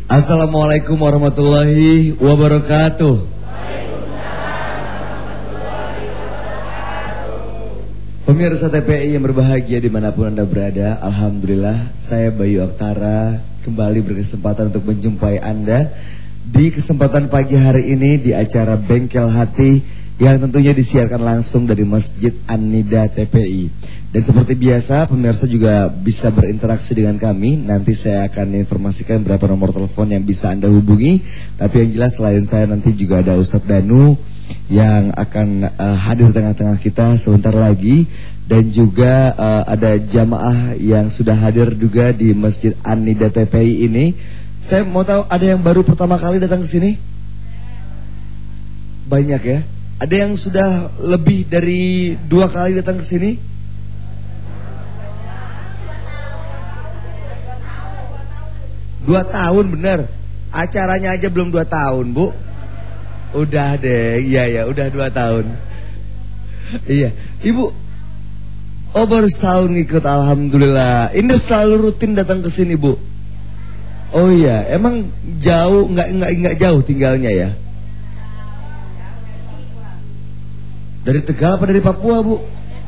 Assalamualaikum warahmatullahi wabarakatuh. Pemirsa TPI yang berbahagia dimanapun Anda berada, alhamdulillah saya Bayu Oktara kembali berkesempatan untuk menjumpai Anda di kesempatan pagi hari ini di acara Bengkel Hati yang tentunya disiarkan langsung dari Masjid An-Nida TPI. Dan seperti biasa, pemirsa juga bisa berinteraksi dengan kami. Nanti saya akan informasikan berapa nomor telepon yang bisa Anda hubungi. Tapi yang jelas selain saya nanti juga ada Ustadz Danu yang akan hadir di tengah-tengah kita sebentar lagi. Dan juga ada jamaah yang sudah hadir juga di Masjid An-Nida TPI ini. Saya mau tahu, ada yang baru pertama kali datang ke sini? Banyak ya? Ada yang sudah lebih dari 2 kali datang ke sini? 2 tahun bener. Acaranya aja belum 2 tahun, Bu. Udah deh, iya udah 2 tahun. Iya, Ibu. Oh, baru setahun ikut, alhamdulillah. Ini selalu rutin datang ke sini, Bu. Oh iya, emang jauh enggak jauh tinggalnya ya? Dari Tegal apa dari Papua, Bu?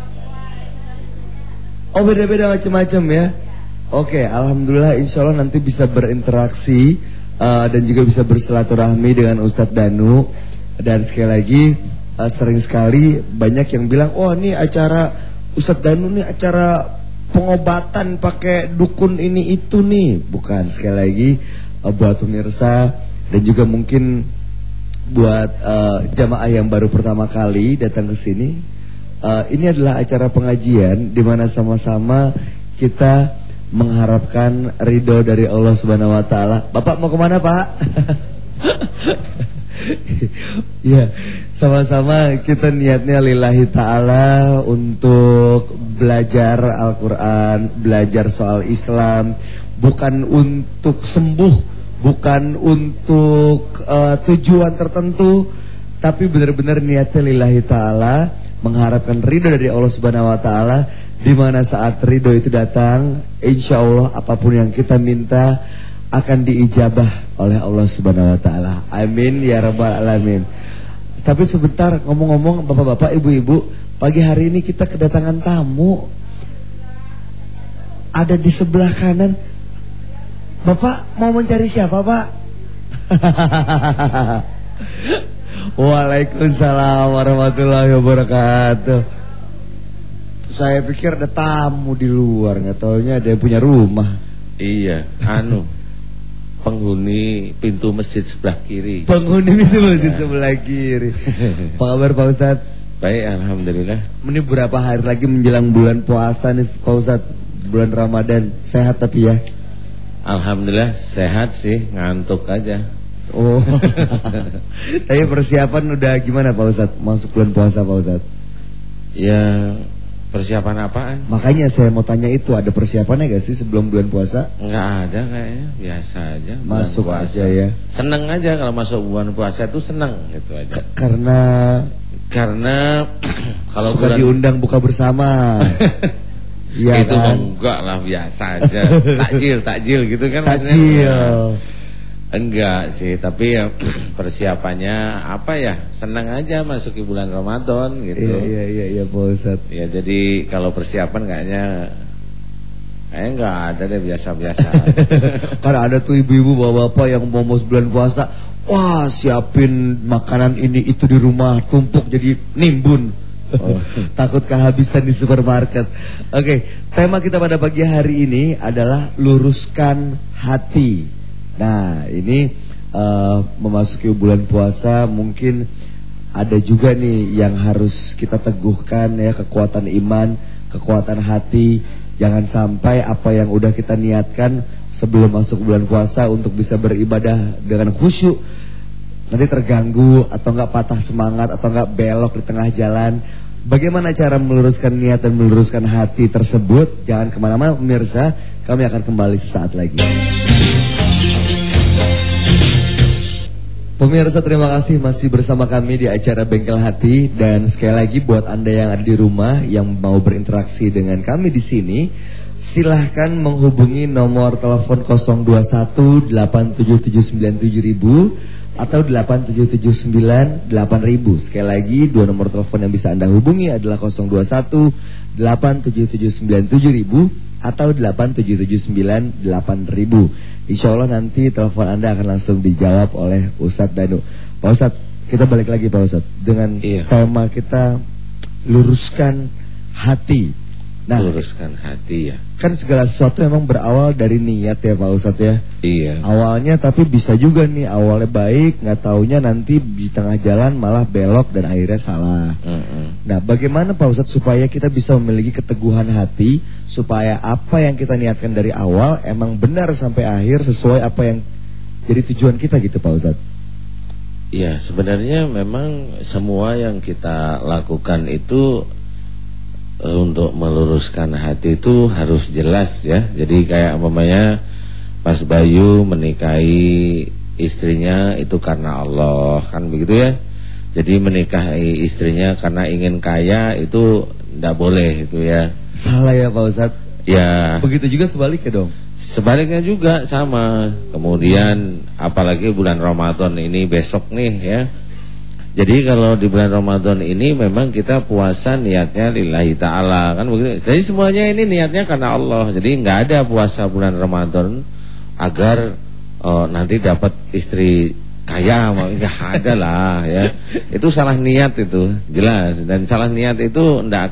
Oh, beda-beda macam-macam ya. Oke, alhamdulillah, insya Allah nanti bisa berinteraksi dan juga bisa bersilaturahmi dengan Ustadz Danu. Dan sekali lagi, sering sekali banyak yang bilang, oh ini acara Ustadz Danu nih acara pengobatan pakai dukun ini itu nih. Bukan, sekali lagi buat pemirsa dan juga mungkin buat jamaah yang baru pertama kali datang ke sini. Ini adalah acara pengajian di mana sama-sama kita mengharapkan ridho dari Allah Subhanahu wa taala. Bapak mau kemana, Pak? Ya, sama-sama kita niatnya lillahi ta'ala untuk belajar Al-Quran, belajar soal Islam, bukan untuk sembuh, bukan untuk tujuan tertentu, tapi benar-benar niatnya lillahi ta'ala, mengharapkan ridho dari Allah Subhanahu wa taala. Di mana saat ridho itu datang, insya Allah apapun yang kita minta akan diijabah oleh Allah Subhanahu wa taala. Amin ya rabbal alamin. Tapi sebentar, ngomong-ngomong bapak-bapak, ibu-ibu, pagi hari ini kita kedatangan tamu. Ada di sebelah kanan. Bapak mau mencari siapa, Pak? Waalaikumsalam warahmatullahi wabarakatuh. Saya pikir ada tamu di luar, nggak taunya ada yang punya rumah. Iya, penghuni pintu masjid sebelah kiri. Penghuni pintu masjid sebelah kiri. Apa kabar Pak Ustadz? Baik, alhamdulillah. Ini berapa hari lagi menjelang bulan puasa nih Pak Ustadz, bulan Ramadan. Sehat tapi ya? Alhamdulillah sehat sih, ngantuk aja. Oh. Tapi persiapan udah gimana Pak Ustadz? Masuk bulan puasa Pak Ustadz? Ya, persiapan apaan? Makanya saya mau tanya itu, ada persiapannya gak sih sebelum bulan puasa? Enggak ada kayaknya, biasa aja. Masuk aja ya. Seneng aja kalau masuk bulan puasa itu seneng gitu aja. Karena kalau suka diundang buka bersama. Ya itu kan? Enggak lah, biasa aja. Takjil gitu kan. Takjil. Enggak sih, tapi ya persiapannya apa ya, senang aja masuki bulan Ramadan gitu. Iya Pak Ustadz. Ya jadi kalau persiapan kayaknya enggak ada deh, biasa-biasa. Karena ada tuh ibu-ibu bapak-bapak yang mau masuk bulan puasa, wah siapin makanan ini itu di rumah, tumpuk jadi nimbun. Oh. Takut kehabisan di supermarket. Oke, tema kita pada pagi hari ini adalah luruskan hati. Nah ini memasuki bulan puasa, mungkin ada juga nih yang harus kita teguhkan ya, kekuatan iman, kekuatan hati. Jangan sampai apa yang udah kita niatkan sebelum masuk bulan puasa untuk bisa beribadah dengan khusyuk nanti terganggu atau enggak patah semangat atau enggak belok di tengah jalan. Bagaimana cara meluruskan niat dan meluruskan hati tersebut? Jangan kemana-mana pemirsa, kami akan kembali sesaat lagi. Pemirsa, terima kasih masih bersama kami di acara Bengkel Hati. Dan sekali lagi buat Anda yang ada di rumah yang mau berinteraksi dengan kami di sini, silahkan menghubungi nomor telepon 021-877-97000 atau 87798.000. Sekali lagi, dua nomor telepon yang bisa Anda hubungi adalah 021-877-97000 atau 87798.000. Insya Allah nanti telepon Anda akan langsung dijawab oleh Ustadz Danu. Pak Ustadz, kita balik lagi Pak Ustadz dengan tema kita luruskan hati. Nah, luruskan hati ya. Kan segala sesuatu memang berawal dari niat ya Pak Ustadz ya. Iya. Awalnya, tapi bisa juga nih awalnya baik, nggak taunya nanti di tengah jalan malah belok dan akhirnya salah. Nah, bagaimana Pak Ustadz supaya kita bisa memiliki keteguhan hati, supaya apa yang kita niatkan dari awal emang benar sampai akhir sesuai apa yang jadi tujuan kita gitu Pak Ustadz? Iya, sebenarnya memang semua yang kita lakukan itu untuk meluruskan hati itu harus jelas ya. Jadi kayak umpamanya pas Bayu menikahi istrinya itu karena Allah, kan begitu ya. Jadi menikahi istrinya karena ingin kaya itu tidak boleh itu ya. Salah ya Pak Ustadz? Ya. Begitu juga sebaliknya dong. Sebaliknya juga sama. Kemudian apalagi bulan Ramadan ini besok nih ya. Jadi kalau di bulan Ramadan ini memang kita puasa niatnya lillahi ta'ala, kan begitu. Jadi semuanya ini niatnya karena Allah. Jadi nggak ada puasa bulan Ramadan agar nanti dapat istri kaya, nggak ada lah ya. Itu salah niat itu, jelas. Dan salah niat itu nggak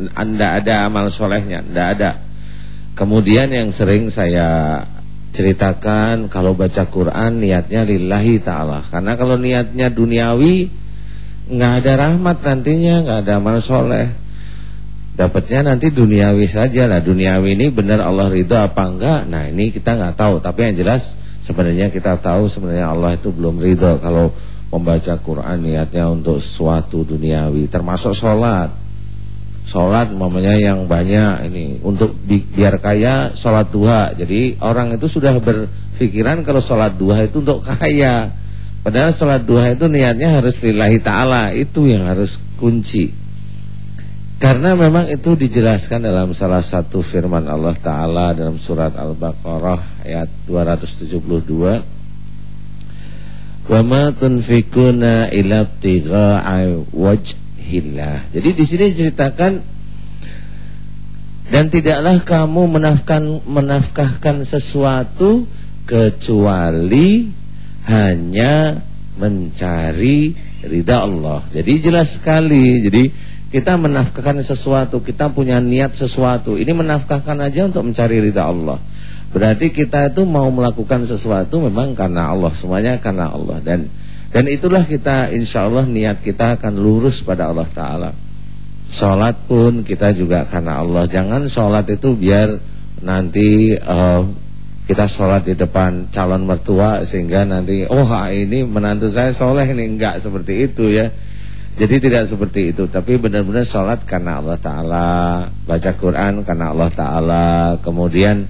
ada amal solehnya, nggak ada. Kemudian yang sering saya ceritakan, kalau baca Quran niatnya lillahi ta'ala. Karena kalau niatnya duniawi, nggak ada rahmat nantinya, nggak ada amal soleh. Dapatnya nanti duniawi saja lah. Duniawi ini benar Allah ridho apa enggak? Nah ini kita nggak tahu. Tapi yang jelas sebenarnya kita tahu sebenarnya Allah itu belum ridho kalau membaca Quran niatnya untuk sesuatu duniawi. Termasuk sholat. Sholat mamanya yang banyak ini untuk biar kaya, sholat duha. Jadi orang itu sudah berpikiran kalau sholat duha itu untuk kaya. Padahal sholat duha itu niatnya harus lillahi ta'ala. Itu yang harus kunci. Karena memang itu dijelaskan dalam salah satu firman Allah Ta'ala dalam surat Al-Baqarah ayat 272. Wa ma tunfikuna ila ibtigha'a wajhillah. Jadi di sini diceritakan, dan tidaklah kamu menafkahkan sesuatu kecuali hanya mencari ridha Allah. Jadi jelas sekali. Jadi kita menafkahkan sesuatu, kita punya niat sesuatu, ini menafkahkan aja untuk mencari ridha Allah. Berarti kita itu mau melakukan sesuatu memang karena Allah, semuanya karena Allah. Dan itulah kita, insya Allah niat kita akan lurus pada Allah Ta'ala. Sholat pun kita juga karena Allah. Jangan sholat itu biar nanti kita sholat di depan calon mertua sehingga nanti ini menantu saya soleh nih. Enggak seperti itu ya. Jadi tidak seperti itu. Tapi benar-benar sholat karena Allah Ta'ala, baca Quran karena Allah Ta'ala. Kemudian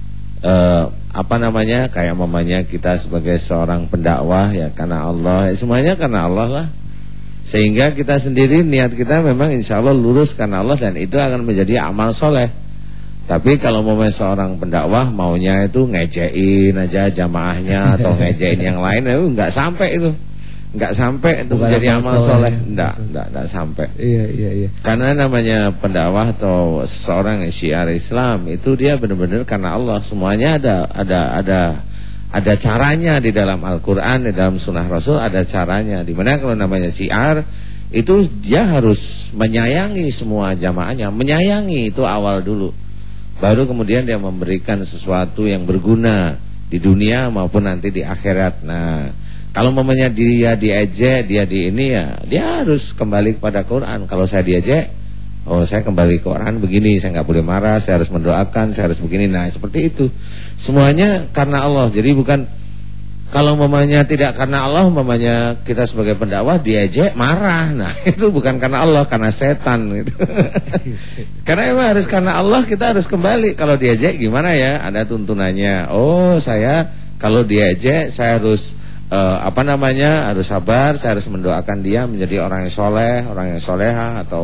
kayak mamanya kita sebagai seorang pendakwah ya karena Allah ya, semuanya karena Allah lah. Sehingga kita sendiri niat kita memang insya Allah lurus karena Allah, dan itu akan menjadi amal soleh. Tapi kalau mau seorang pendakwah maunya itu ngejein aja jamaahnya atau ngejein yang lain, itu nggak sampai itu, nggak sampai itu menjadi amal soleh, nggak sampai. Iya. Karena namanya pendakwah atau seseorang yang syiar Islam itu dia benar-benar karena Allah. Semuanya ada caranya di dalam Al-Quran, di dalam Sunnah Rasul ada caranya. Dimana kalau namanya syiar itu dia harus menyayangi semua jamaahnya, menyayangi itu awal dulu. Baru kemudian dia memberikan sesuatu yang berguna di dunia maupun nanti di akhirat. Nah, kalau mamanya dia diejek, dia di ini ya, dia harus kembali kepada Quran. Kalau saya diejek, saya kembali ke Quran begini, saya nggak boleh marah, saya harus mendoakan, saya harus begini. Nah, seperti itu. Semuanya karena Allah. Jadi bukan kalau mamanya tidak karena Allah, mamanya kita sebagai pendakwah diejek, marah. Nah, itu bukan karena Allah, karena setan gitu. Karena emang harus karena Allah, kita harus kembali. Kalau diejek gimana ya? Ada tuntunannya. Saya kalau diejek saya harus harus sabar, saya harus mendoakan dia menjadi orang yang soleh, orang yang soleha, atau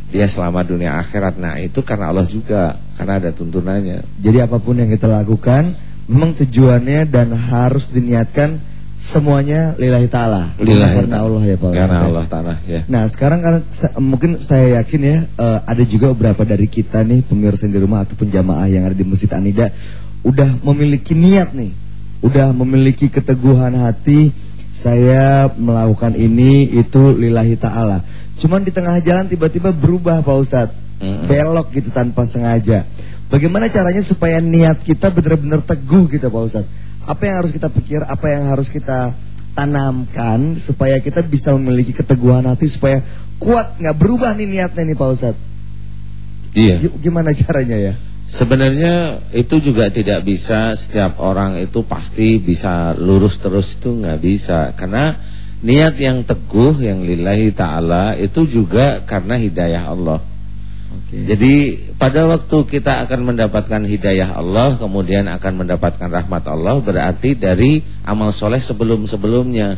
dia selamat dunia akhirat. Nah itu karena Allah juga, karena ada tuntunannya. Jadi apapun yang kita lakukan memang tujuannya dan harus diniatkan semuanya lillahi ta'ala, karena Allah ya Pak. Karena Allah ta'ala ya. Nah sekarang kan mungkin saya yakin ya ada juga beberapa dari kita nih pemirsa di rumah ataupun jamaah yang ada di Masjid An-Nida udah memiliki niat nih, udah memiliki keteguhan hati, saya melakukan ini itu lillahi ta'ala. Cuman di tengah jalan tiba-tiba berubah Pak Ustadz, belok gitu tanpa sengaja. Bagaimana caranya supaya niat kita benar-benar teguh gitu Pak Ustadz? Apa yang harus kita pikir, apa yang harus kita tanamkan supaya kita bisa memiliki keteguhan hati, supaya kuat, nggak berubah nih niatnya nih Pak Ustadz? Iya. Gimana caranya ya? Sebenarnya itu juga tidak bisa setiap orang itu pasti bisa lurus terus, itu nggak bisa. Karena niat yang teguh, yang lillahi ta'ala itu juga karena hidayah Allah. Jadi pada waktu kita akan mendapatkan hidayah Allah, kemudian akan mendapatkan rahmat Allah, berarti dari amal soleh sebelum-sebelumnya.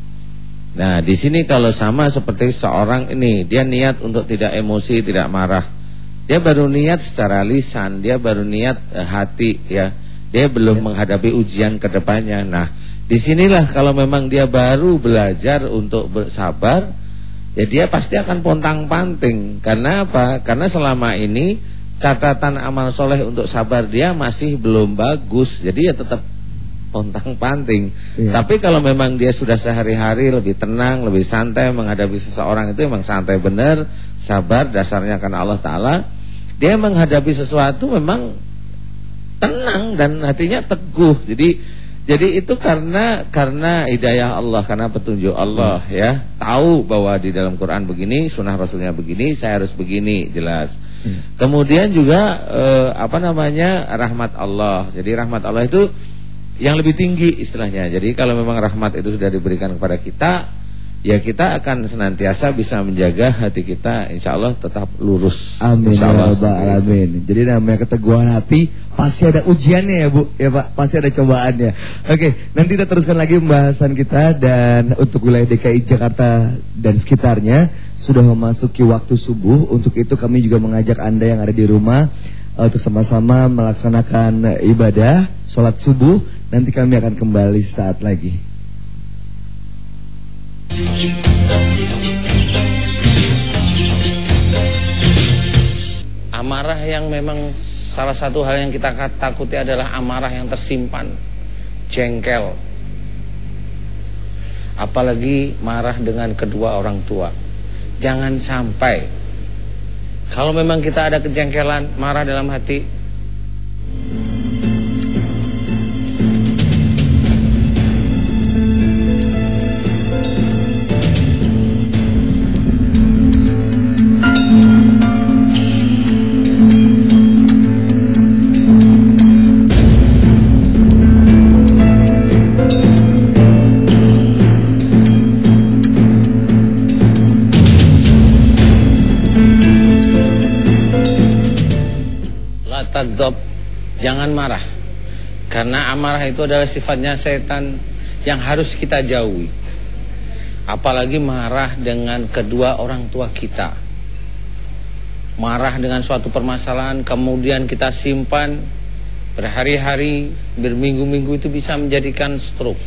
Nah di sini kalau sama seperti seorang ini, dia niat untuk tidak emosi, tidak marah. Dia baru niat secara lisan, dia baru niat hati ya. Dia belum menghadapi ujian ke depannya. Nah disinilah kalau memang dia baru belajar untuk bersabar, ya dia pasti akan pontang-panting. Karena apa? Karena selama ini catatan amal soleh untuk sabar dia masih belum bagus. Jadi ya tetap pontang-panting. Tapi kalau memang dia sudah sehari-hari lebih tenang, lebih santai menghadapi seseorang, itu memang santai benar, sabar dasarnya karena Allah Ta'ala. Dia menghadapi sesuatu memang tenang dan hatinya teguh. Jadi itu karena hidayah Allah, karena petunjuk Allah ya. Tahu bahwa di dalam Quran begini, sunnah Rasulnya begini, saya harus begini, jelas. Kemudian juga rahmat Allah. Jadi rahmat Allah itu yang lebih tinggi istilahnya. Jadi kalau memang rahmat itu sudah diberikan kepada kita, ya kita akan senantiasa bisa menjaga hati kita, insya Allah tetap lurus. Amin ya Rabbal Alamin. Jadi namanya keteguhan hati pasti ada ujiannya ya Bu, ya Pak, pasti ada cobaannya. Oke, nanti kita teruskan lagi pembahasan kita. Dan untuk wilayah DKI Jakarta dan sekitarnya sudah memasuki waktu subuh. Untuk itu kami juga mengajak Anda yang ada di rumah untuk sama-sama melaksanakan ibadah sholat subuh. Nanti kami akan kembali saat lagi. Amarah yang memang salah satu hal yang kita takuti adalah amarah yang tersimpan, jengkel. Apalagi marah dengan kedua orang tua. Jangan sampai kalau memang kita ada kejengkelan, marah dalam hati, jangan marah. Karena amarah itu adalah sifatnya setan yang harus kita jauhi. Apalagi marah dengan kedua orang tua kita. Marah dengan suatu permasalahan kemudian kita simpan berhari-hari, berminggu-minggu, itu bisa menjadikan stroke.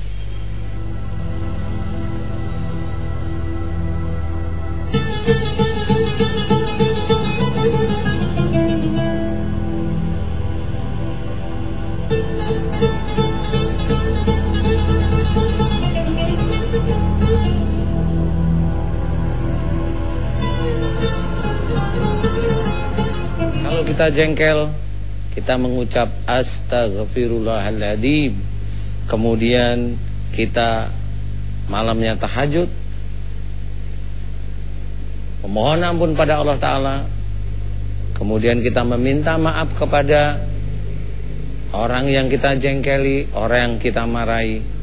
Kita jengkel, kita mengucap astaghfirullahaladzim, kemudian kita malamnya tahajud, memohon ampun pada Allah Ta'ala, kemudian kita meminta maaf kepada orang yang kita jengkeli, orang yang kita marahi.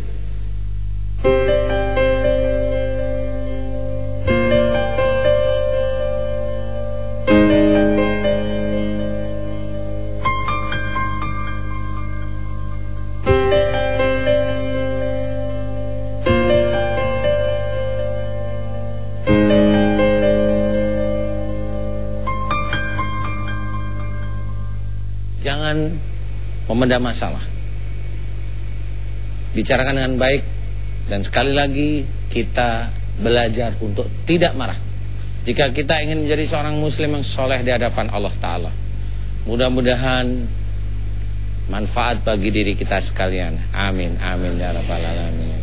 pemendam masalah. Bicarakan dengan baik, dan sekali lagi kita belajar untuk tidak marah jika kita ingin menjadi seorang muslim yang soleh di hadapan Allah Ta'ala. Mudah-mudahan manfaat bagi diri kita sekalian. Amin, amin ya rabbal alamin.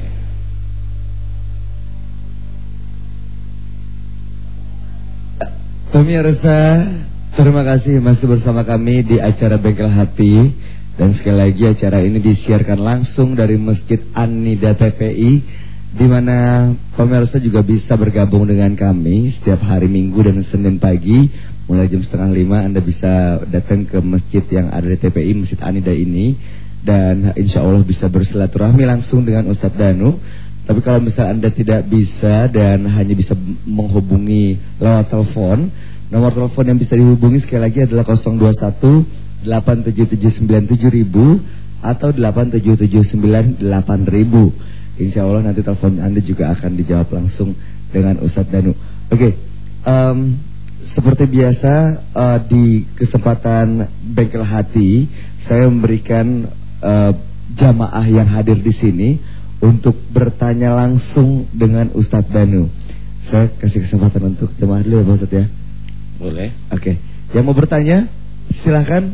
Pemirsa, terima kasih masih bersama kami di acara Bengkel Hati. Dan sekali lagi acara ini disiarkan langsung dari Masjid An-Nida TPI, di mana pemirsa juga bisa bergabung dengan kami setiap hari Minggu dan Senin pagi mulai jam 4:30 Anda bisa datang ke masjid yang ada di TPI, Masjid An-Nida ini, dan insya Allah bisa bersilaturahmi langsung dengan Ustadz Danu. Tapi kalau misalnya Anda tidak bisa dan hanya bisa menghubungi lewat telepon, nomor telepon yang bisa dihubungi sekali lagi adalah 021 8779000 atau 87798.000. Insya Allah nanti telepon Anda juga akan dijawab langsung dengan Ustadz Danu. Oke, seperti biasa di kesempatan Bengkel Hati saya memberikan jamaah yang hadir di sini untuk bertanya langsung dengan Ustadz Danu. Saya kasih kesempatan untuk jamaah dulu ya Pak Ustadz ya. Boleh. Oke, yang mau bertanya silahkan.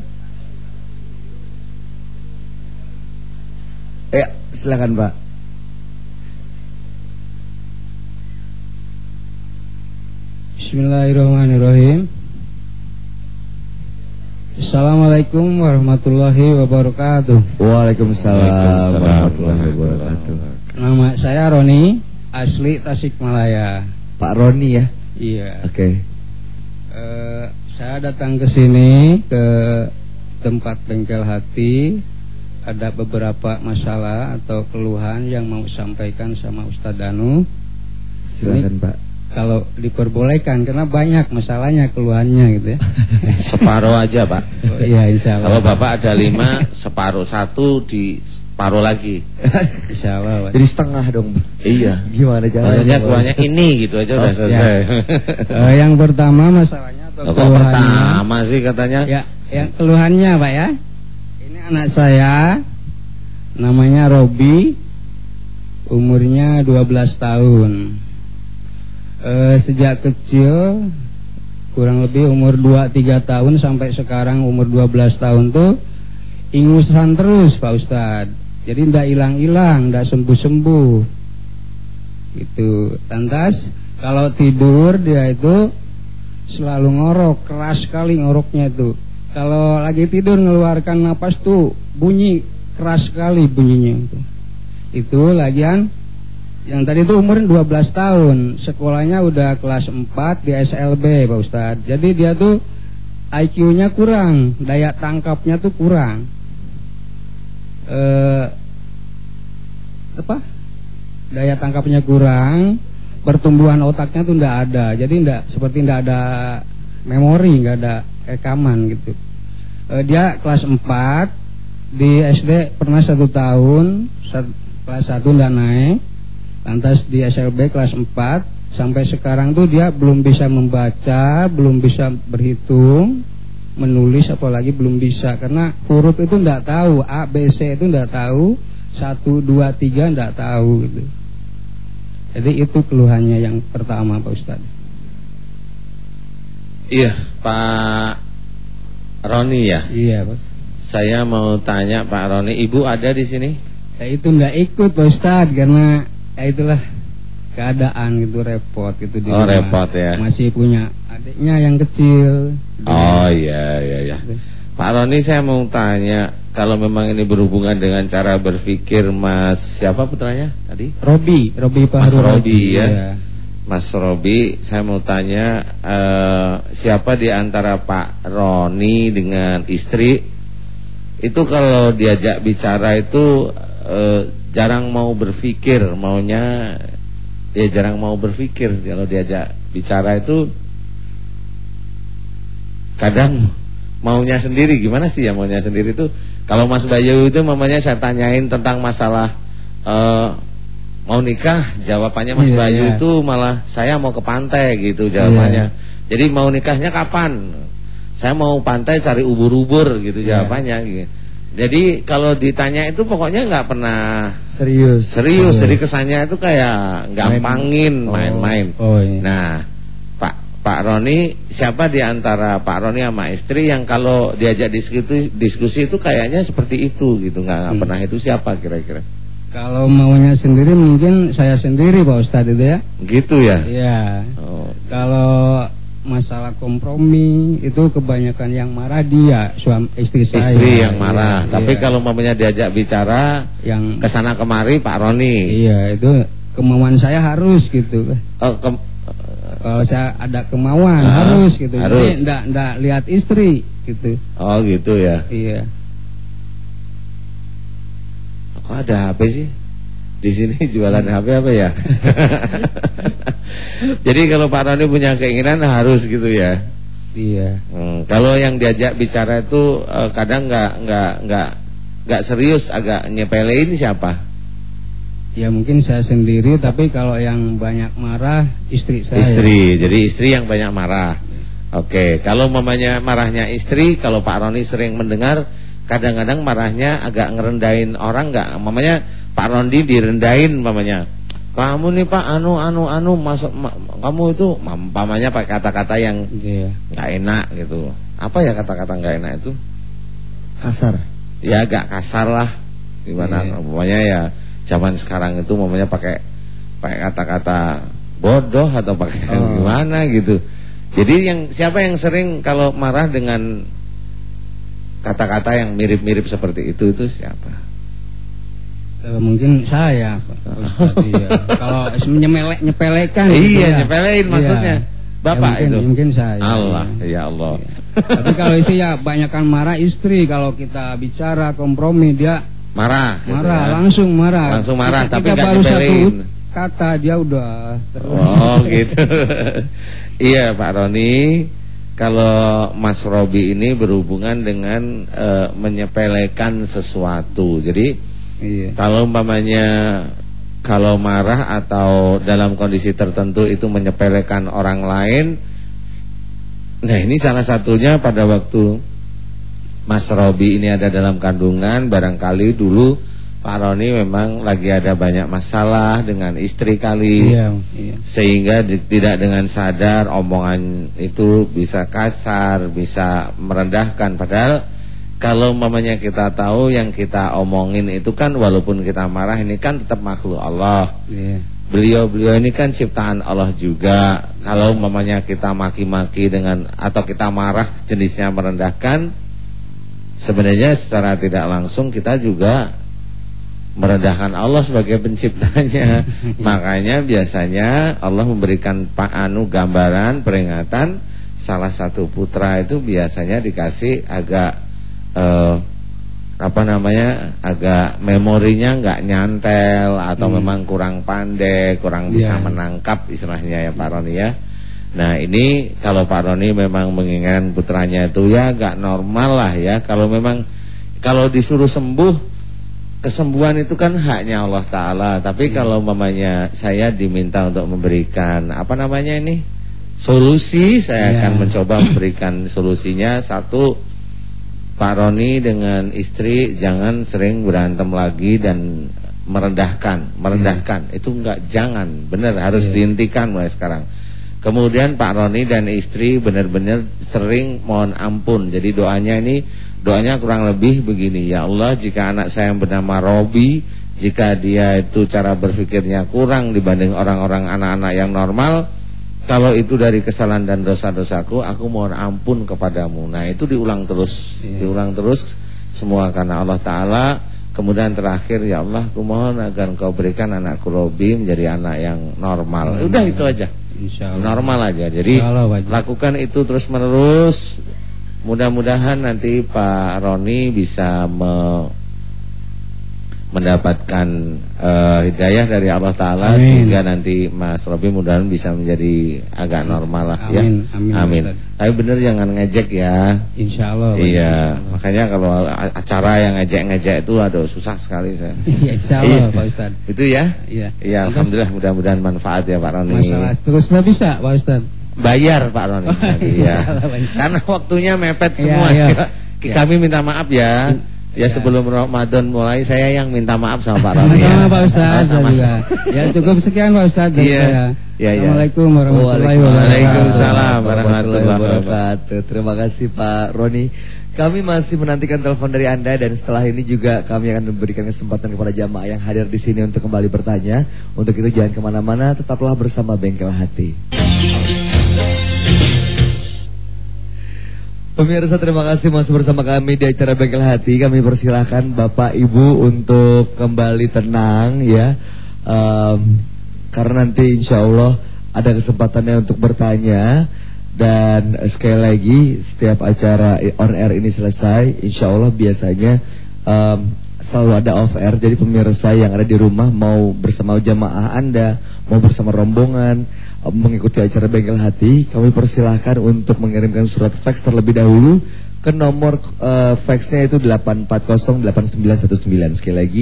Ya, silakan Pak. Bismillahirrahmanirrahim. Assalamualaikum warahmatullahi wabarakatuh. Waalaikumsalam warahmatullahi wabarakatuh. Nama saya Roni, asli Tasikmalaya. Pak Roni ya? Iya. Oke. Saya datang ke sini ke tempat Bengkel Hati. Ada beberapa masalah atau keluhan yang mau sampaikan sama Ustadz Danu. Silakan Pak. Kalau diperbolehkan, karena banyak masalahnya, keluhannya gitu ya. Separuh aja Pak. Oh, iya insya Allah. Kalau Bapak ada 5, separuh 1 di separuh lagi. Insya Allah. Jadi setengah dong. Iya. Gimana caranya? Maksudnya keluarnya ini gitu aja udah selesai. Yang pertama masalahnya atau Kok keluhannya? pertama sih katanya? Ya, yang keluhannya Pak ya. Ini anak saya, namanya Robi, umurnya 12 tahun. Sejak kecil, kurang lebih umur 2-3 tahun sampai sekarang umur 12 tahun tuh ingusan terus Pak Ustadz. Jadi tidak hilang-hilang, tidak sembuh-sembuh gitu. Lantas kalau tidur dia itu selalu ngorok, keras sekali ngoroknya itu. Kalau lagi tidur ngeluarkan napas tuh bunyi keras sekali bunyinya itu. Itu lagian yang tadi itu umur 12 tahun, sekolahnya udah kelas 4 di SLB Pak Ustadz. Jadi dia tuh IQ-nya kurang, daya tangkapnya tuh kurang. Daya tangkapnya kurang, pertumbuhan otaknya tuh nggak ada. Jadi seperti nggak ada memori, nggak ada rekaman gitu. Dia kelas 4 di SD pernah 1 tahun, kelas 1 nggak naik. Lantas di SLB kelas 4 sampai sekarang tuh dia belum bisa membaca, belum bisa berhitung, menulis apalagi belum bisa, karena huruf itu enggak tahu, A, B, C itu enggak tahu, 1, 2, 3 enggak tahu gitu. Jadi itu keluhannya yang pertama Pak Ustadz. Iya, Pak Roni ya? Iya Pak. Saya mau tanya Pak Roni, Ibu ada di sini? Ya itu enggak ikut Pak Ustadz karena ya itulah keadaan gitu, repot gitu di rumah. Repot ya. Masih punya adiknya yang kecil. Oh iya. Pak Roni, saya mau tanya, kalau memang ini berhubungan dengan cara berpikir Mas, siapa putranya tadi? Robi Pak Mas Robi ya. Iya. Mas Robi, saya mau tanya siapa di antara Pak Roni dengan istri itu kalau diajak bicara itu jarang mau berpikir, maunya ya jarang mau berpikir. Kalau diajak bicara itu kadang maunya sendiri. Gimana sih ya maunya sendiri itu? Kalau Mas Bayu itu mamanya saya tanyain tentang masalah mau nikah, jawabannya Mas Bayu itu malah saya mau ke pantai gitu jawabannya. Jadi mau nikahnya kapan? Saya mau pantai cari ubur-ubur gitu jawabannya gitu. Jadi kalau ditanya itu pokoknya nggak pernah Serius. Jadi kesannya itu kayak gampangin, main-main. Oh, iya. Nah, Pak Roni, siapa di antara Pak Roni sama istri yang kalau diajak diskusi itu kayaknya seperti itu gitu, nggak pernah itu, siapa kira-kira? Kalau maunya sendiri mungkin saya sendiri Pak Ustadz itu ya. Gitu ya? Iya. Oh. Kalau masalah kompromi itu kebanyakan yang marah dia, istri saya. Istri yang marah. Iya, Tapi iya. kalau mamanya diajak bicara yang kesana kemari Pak Roni. iya itu kemauan saya harus gitu. Oh, Kalau saya ada kemauan harus gitu. Harus. Jadi enggak lihat istri gitu. oh gitu ya. Iya. Kok ada HP sih? Di sini jualan HP apa ya? Jadi kalau Pak Roni punya keinginan harus gitu ya. Iya. Kalau yang diajak bicara itu kadang nggak serius, agak nyepelein siapa? Ya mungkin saya sendiri, tapi kalau yang banyak marah istri saya. Istri. Jadi istri yang banyak marah. Oke, kalau mamanya marahnya istri, kalau Pak Roni sering mendengar kadang-kadang marahnya agak ngerendahin orang nggak? Mamanya Pak Roni direndahin mamanya. Kamu nih Pak kamu itu mamanya pakai kata-kata yang Iya. nggak enak gitu. Apa ya kata-kata nggak enak itu? Kasar. Ya agak kasar lah. Gimana? Iya. Mamanya ya zaman sekarang itu mamanya pakai kata-kata bodoh atau pakai gimana gitu. Jadi siapa yang sering kalau marah dengan kata-kata yang mirip-mirip seperti itu siapa? Mungkin saya Pak Ustadz, iya. Kalau nyepelekan gitu Iya, ya. nyepelein maksudnya. Bapak ya, itu. mungkin saya. Allah, ya Allah. Tapi kalau istri ya banyakan marah istri. Kalau kita bicara kompromi dia Marah gitu ya. langsung marah. Langsung marah, tapi Ketika nggak baru satu nyepelein. kata dia udah terus. Oh gitu. Iya Pak Roni, kalau Mas Robi ini berhubungan dengan menyepelekan sesuatu. Jadi Iya. kalau kalau marah atau dalam kondisi tertentu itu menyepelekan orang lain. Nah ini salah satunya pada waktu Mas Robi ini ada dalam kandungan, barangkali dulu Pak Roni memang lagi ada banyak masalah dengan istri kali. Iya. Sehingga tidak dengan sadar omongan itu bisa kasar, bisa merendahkan. Padahal kalau mamanya kita tahu yang kita omongin itu kan walaupun kita marah ini kan tetap makhluk Allah. Iya. Beliau ini kan ciptaan Allah juga. Kalau mamanya kita maki-maki dengan atau kita marah jenisnya merendahkan, sebenarnya secara tidak langsung kita juga merendahkan Allah sebagai penciptanya. Makanya biasanya Allah memberikan gambaran peringatan. Salah satu putra itu biasanya dikasih agak agak memorinya nggak nyantel atau memang kurang pandai, kurang bisa menangkap istilahnya ya Pak Roni ya. Nah ini kalau Pak Roni memang menginginkan putranya itu ya agak normal lah ya. Kalau disuruh sembuh, kesembuhan itu kan haknya Allah Ta'ala. Tapi kalau mamanya saya diminta untuk memberikan solusi, saya akan mencoba memberikan solusinya. Satu, Pak Roni dengan istri jangan sering berantem lagi dan merendahkan. Itu jangan, benar harus dihentikan mulai sekarang. Kemudian Pak Roni dan istri benar-benar sering mohon ampun. Jadi doanya kurang lebih begini, ya Allah, jika anak saya yang bernama Robi, jika dia itu cara berpikirnya kurang dibanding orang-orang anak-anak yang normal, kalau itu dari kesalahan dan dosa-dosaku, aku mohon ampun kepadamu. Nah itu diulang terus semua karena Allah Ta'ala. Kemudian terakhir, ya Allah, aku mohon agar Engkau berikan anakku Robi menjadi anak yang normal. Udah itu aja, normal aja. Jadi lakukan itu terus menerus. Mudah-mudahan nanti Pak Roni bisa mendapatkan hidayah dari Allah Ta'ala. Sehingga nanti Mas Robi mudah-mudahan bisa menjadi agak normal lah. Amin. Tapi bener jangan ngejek ya. Insya Allah. Iya. Makanya kalau acara yang ngejek-ngejek itu aduh susah sekali saya. Insya Allah Pak Ustadz. Itu ya. Iya. Alhamdulillah mudah-mudahan manfaat ya Pak Roni. Masalah terusnya bisa Pak Ustadz. Bayar Pak Roni. Iya. Karena waktunya mepet semua. Kami minta maaf ya. Ya sebelum Ramadan mulai saya yang minta maaf sama Pak Rami. Sama Pak Ustaz sama juga. Ya cukup sekian Pak Ustaz dari saya. Iya. Assalamualaikum warahmatullahi wabarakatuh. Waalaikumsalam warahmatullahi wabarakatuh. Terima kasih Pak Roni. Kami masih menantikan telepon dari Anda dan setelah ini juga kami akan memberikan kesempatan kepada jamaah yang hadir di sini untuk kembali bertanya. Untuk itu jangan kemana-mana, tetaplah bersama Bengkel Hati. Pemirsa, terima kasih masih bersama kami di acara Bengkel Hati. Kami persilahkan Bapak Ibu untuk kembali tenang ya, karena nanti insya Allah ada kesempatannya untuk bertanya. Dan sekali lagi setiap acara on air ini selesai, insya Allah biasanya selalu ada off air. Jadi pemirsa yang ada di rumah mau bersama jamaah Anda, mau bersama rombongan mengikuti acara Bengkel Hati, kami persilahkan untuk mengirimkan surat fax terlebih dahulu ke nomor faxnya itu 8408919. Sekali lagi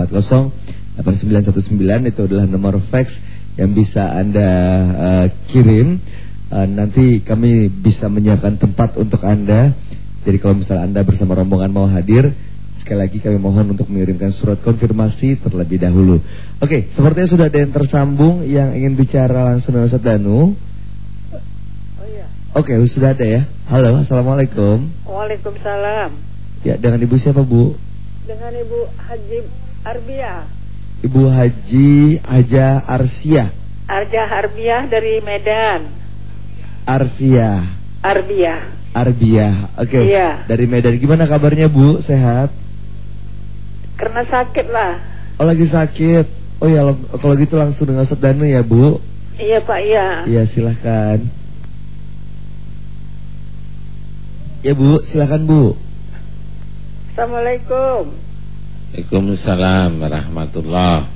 8408919 itu adalah nomor fax yang bisa Anda kirim. Nanti kami bisa menyiapkan tempat untuk Anda. Jadi kalau misalnya Anda bersama rombongan mau hadir, sekali lagi kami mohon untuk mengirimkan surat konfirmasi terlebih dahulu. Oke, sepertinya sudah ada yang tersambung yang ingin bicara langsung dengan Ustaz Danu. Oh iya. Oke, sudah ada ya. Halo, Assalamualaikum. Waalaikumsalam. Ya, dengan Ibu siapa Bu? Dengan Ibu Haji Arbiah. Ibu Haji Aja Arsia. Arja Arbiah dari Medan. Arfiah. Arbiah. Oke. Iya. Dari Medan. Gimana kabarnya Bu? Sehat? Karena sakit lah. Oh, lagi sakit. Oh ya, kalau gitu langsung dengan Ustaz Danu ya Bu. Iya Pak, iya. Iya, silahkan. Ya Bu, silahkan Bu. Assalamualaikum. Waalaikumsalam warahmatullahi.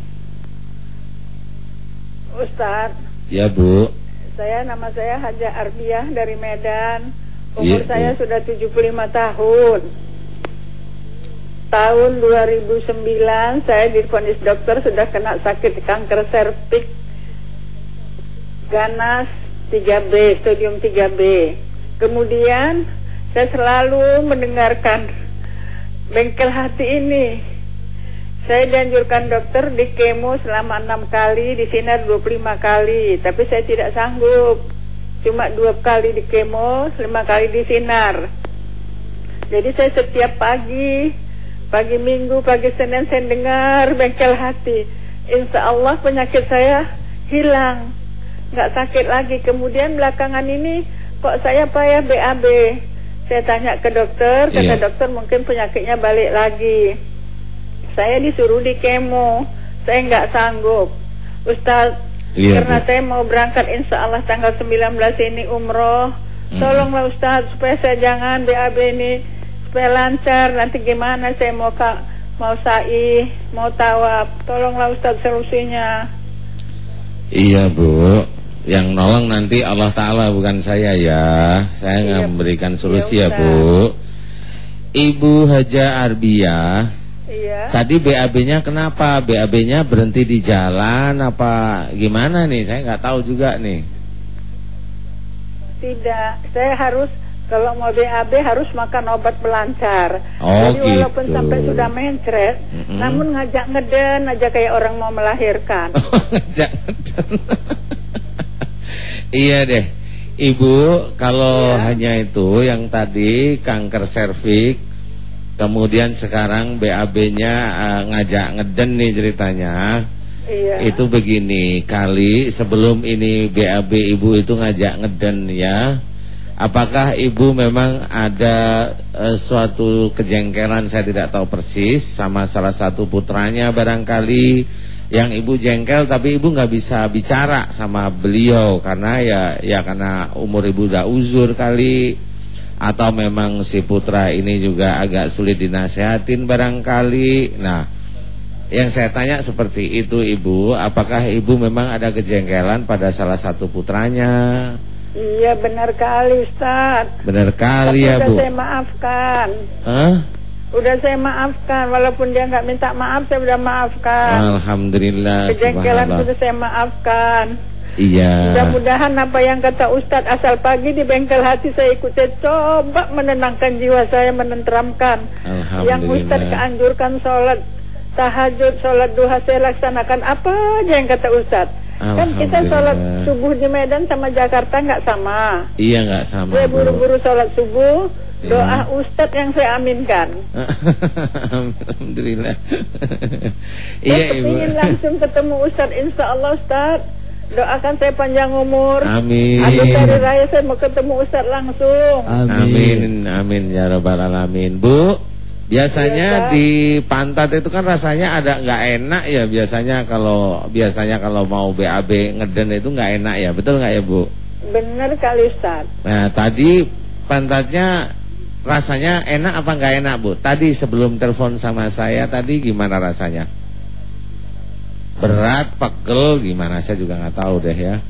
Ustaz, Ya Bu. nama saya Haja Arbiah dari Medan. Iya, Umur saya Bu. sudah 75 tahun. Tahun 2009 saya divonis dokter sudah kena sakit kanker serviks ganas 3B, stadium 3B. Kemudian saya selalu mendengarkan Bengkel Hati ini. Saya dianjurkan dokter di kemo selama 6 kali, di sinar 25 kali, tapi saya tidak sanggup. Cuma 2 kali di kemo, 5 kali di sinar. Jadi saya setiap pagi Minggu, pagi Senin saya dengar Bengkel Hati. Insya Allah penyakit saya hilang, nggak sakit lagi. Kemudian belakangan ini kok saya payah BAB. Saya tanya ke dokter, kata dokter mungkin penyakitnya balik lagi. Saya disuruh di kemo, saya nggak sanggup, Ustaz. Karena saya mau berangkat insya Allah tanggal 19 ini umroh. Tolonglah Ustaz supaya saya jangan BAB ini, supaya lancar. Nanti gimana saya mau sa'i, mau tawaf. Tolonglah Ustaz solusinya. Iya Bu, yang nolong nanti Allah Ta'ala bukan saya ya. Saya nggak memberikan solusi ya Bu. Ibu Haja Arbiah. Iya. Tadi BAB-nya kenapa? BAB-nya berhenti di jalan apa gimana nih? Saya nggak tahu juga nih. Tidak, saya harus kalau mau BAB harus makan obat pelancar. Oh, jadi walaupun gitu. sampai sudah mencret, namun ngajak ngeden aja kayak orang mau melahirkan. Ngajak ngeden. Iya deh, Ibu. Kalau hanya itu yang tadi kanker serviks, kemudian sekarang BAB-nya ngajak ngeden nih ceritanya. Iya. Itu begini, kali sebelum ini BAB Ibu itu ngajak ngeden ya. Apakah Ibu memang ada suatu kejengkelan, saya tidak tahu persis, sama salah satu putranya barangkali, yang Ibu jengkel tapi Ibu nggak bisa bicara sama beliau karena ya karena umur Ibu udah uzur kali, atau memang si putra ini juga agak sulit dinasehatin barangkali. Nah, yang saya tanya seperti itu Ibu, apakah Ibu memang ada kejengkelan pada salah satu putranya? Iya benar kali Ustaz. Benar kali ya Bu. Udah saya maafkan. Hah? Udah saya maafkan, walaupun dia nggak minta maaf saya udah maafkan. Alhamdulillah. Kejengkelan Subhanallah. sudah saya maafkan. Iya. Mudah-mudahan apa yang kata Ustadz asal pagi di bengkel hati saya ikut, saya coba menenangkan jiwa saya, menenteramkan. Yang Ustadz keanjurkan sholat tahajud, sholat duha saya laksanakan apa aja yang kata Ustadz. Kan kita sholat subuh di Medan sama Jakarta nggak sama. Iya, nggak sama. Saya buru-buru sholat subuh, doa Ustadz yang saya aminkan. Alhamdulillah. Saya ingin langsung ketemu Ustadz, insya Allah Ustadz. Doakan saya panjang umur. Amin. Aduh, hari raya saya mau ketemu Ustadz langsung. Amin, amin ya rabbal alamin. Bu, biasanya di pantat itu kan rasanya ada nggak enak ya, biasanya kalau mau BAB ngeden itu nggak enak ya, betul nggak ya Bu? Bener kali Ustadz. Nah tadi pantatnya rasanya enak apa nggak enak Bu? Tadi sebelum telepon sama saya tadi gimana rasanya? Berat, pegel, gimana saya juga nggak tahu deh ya.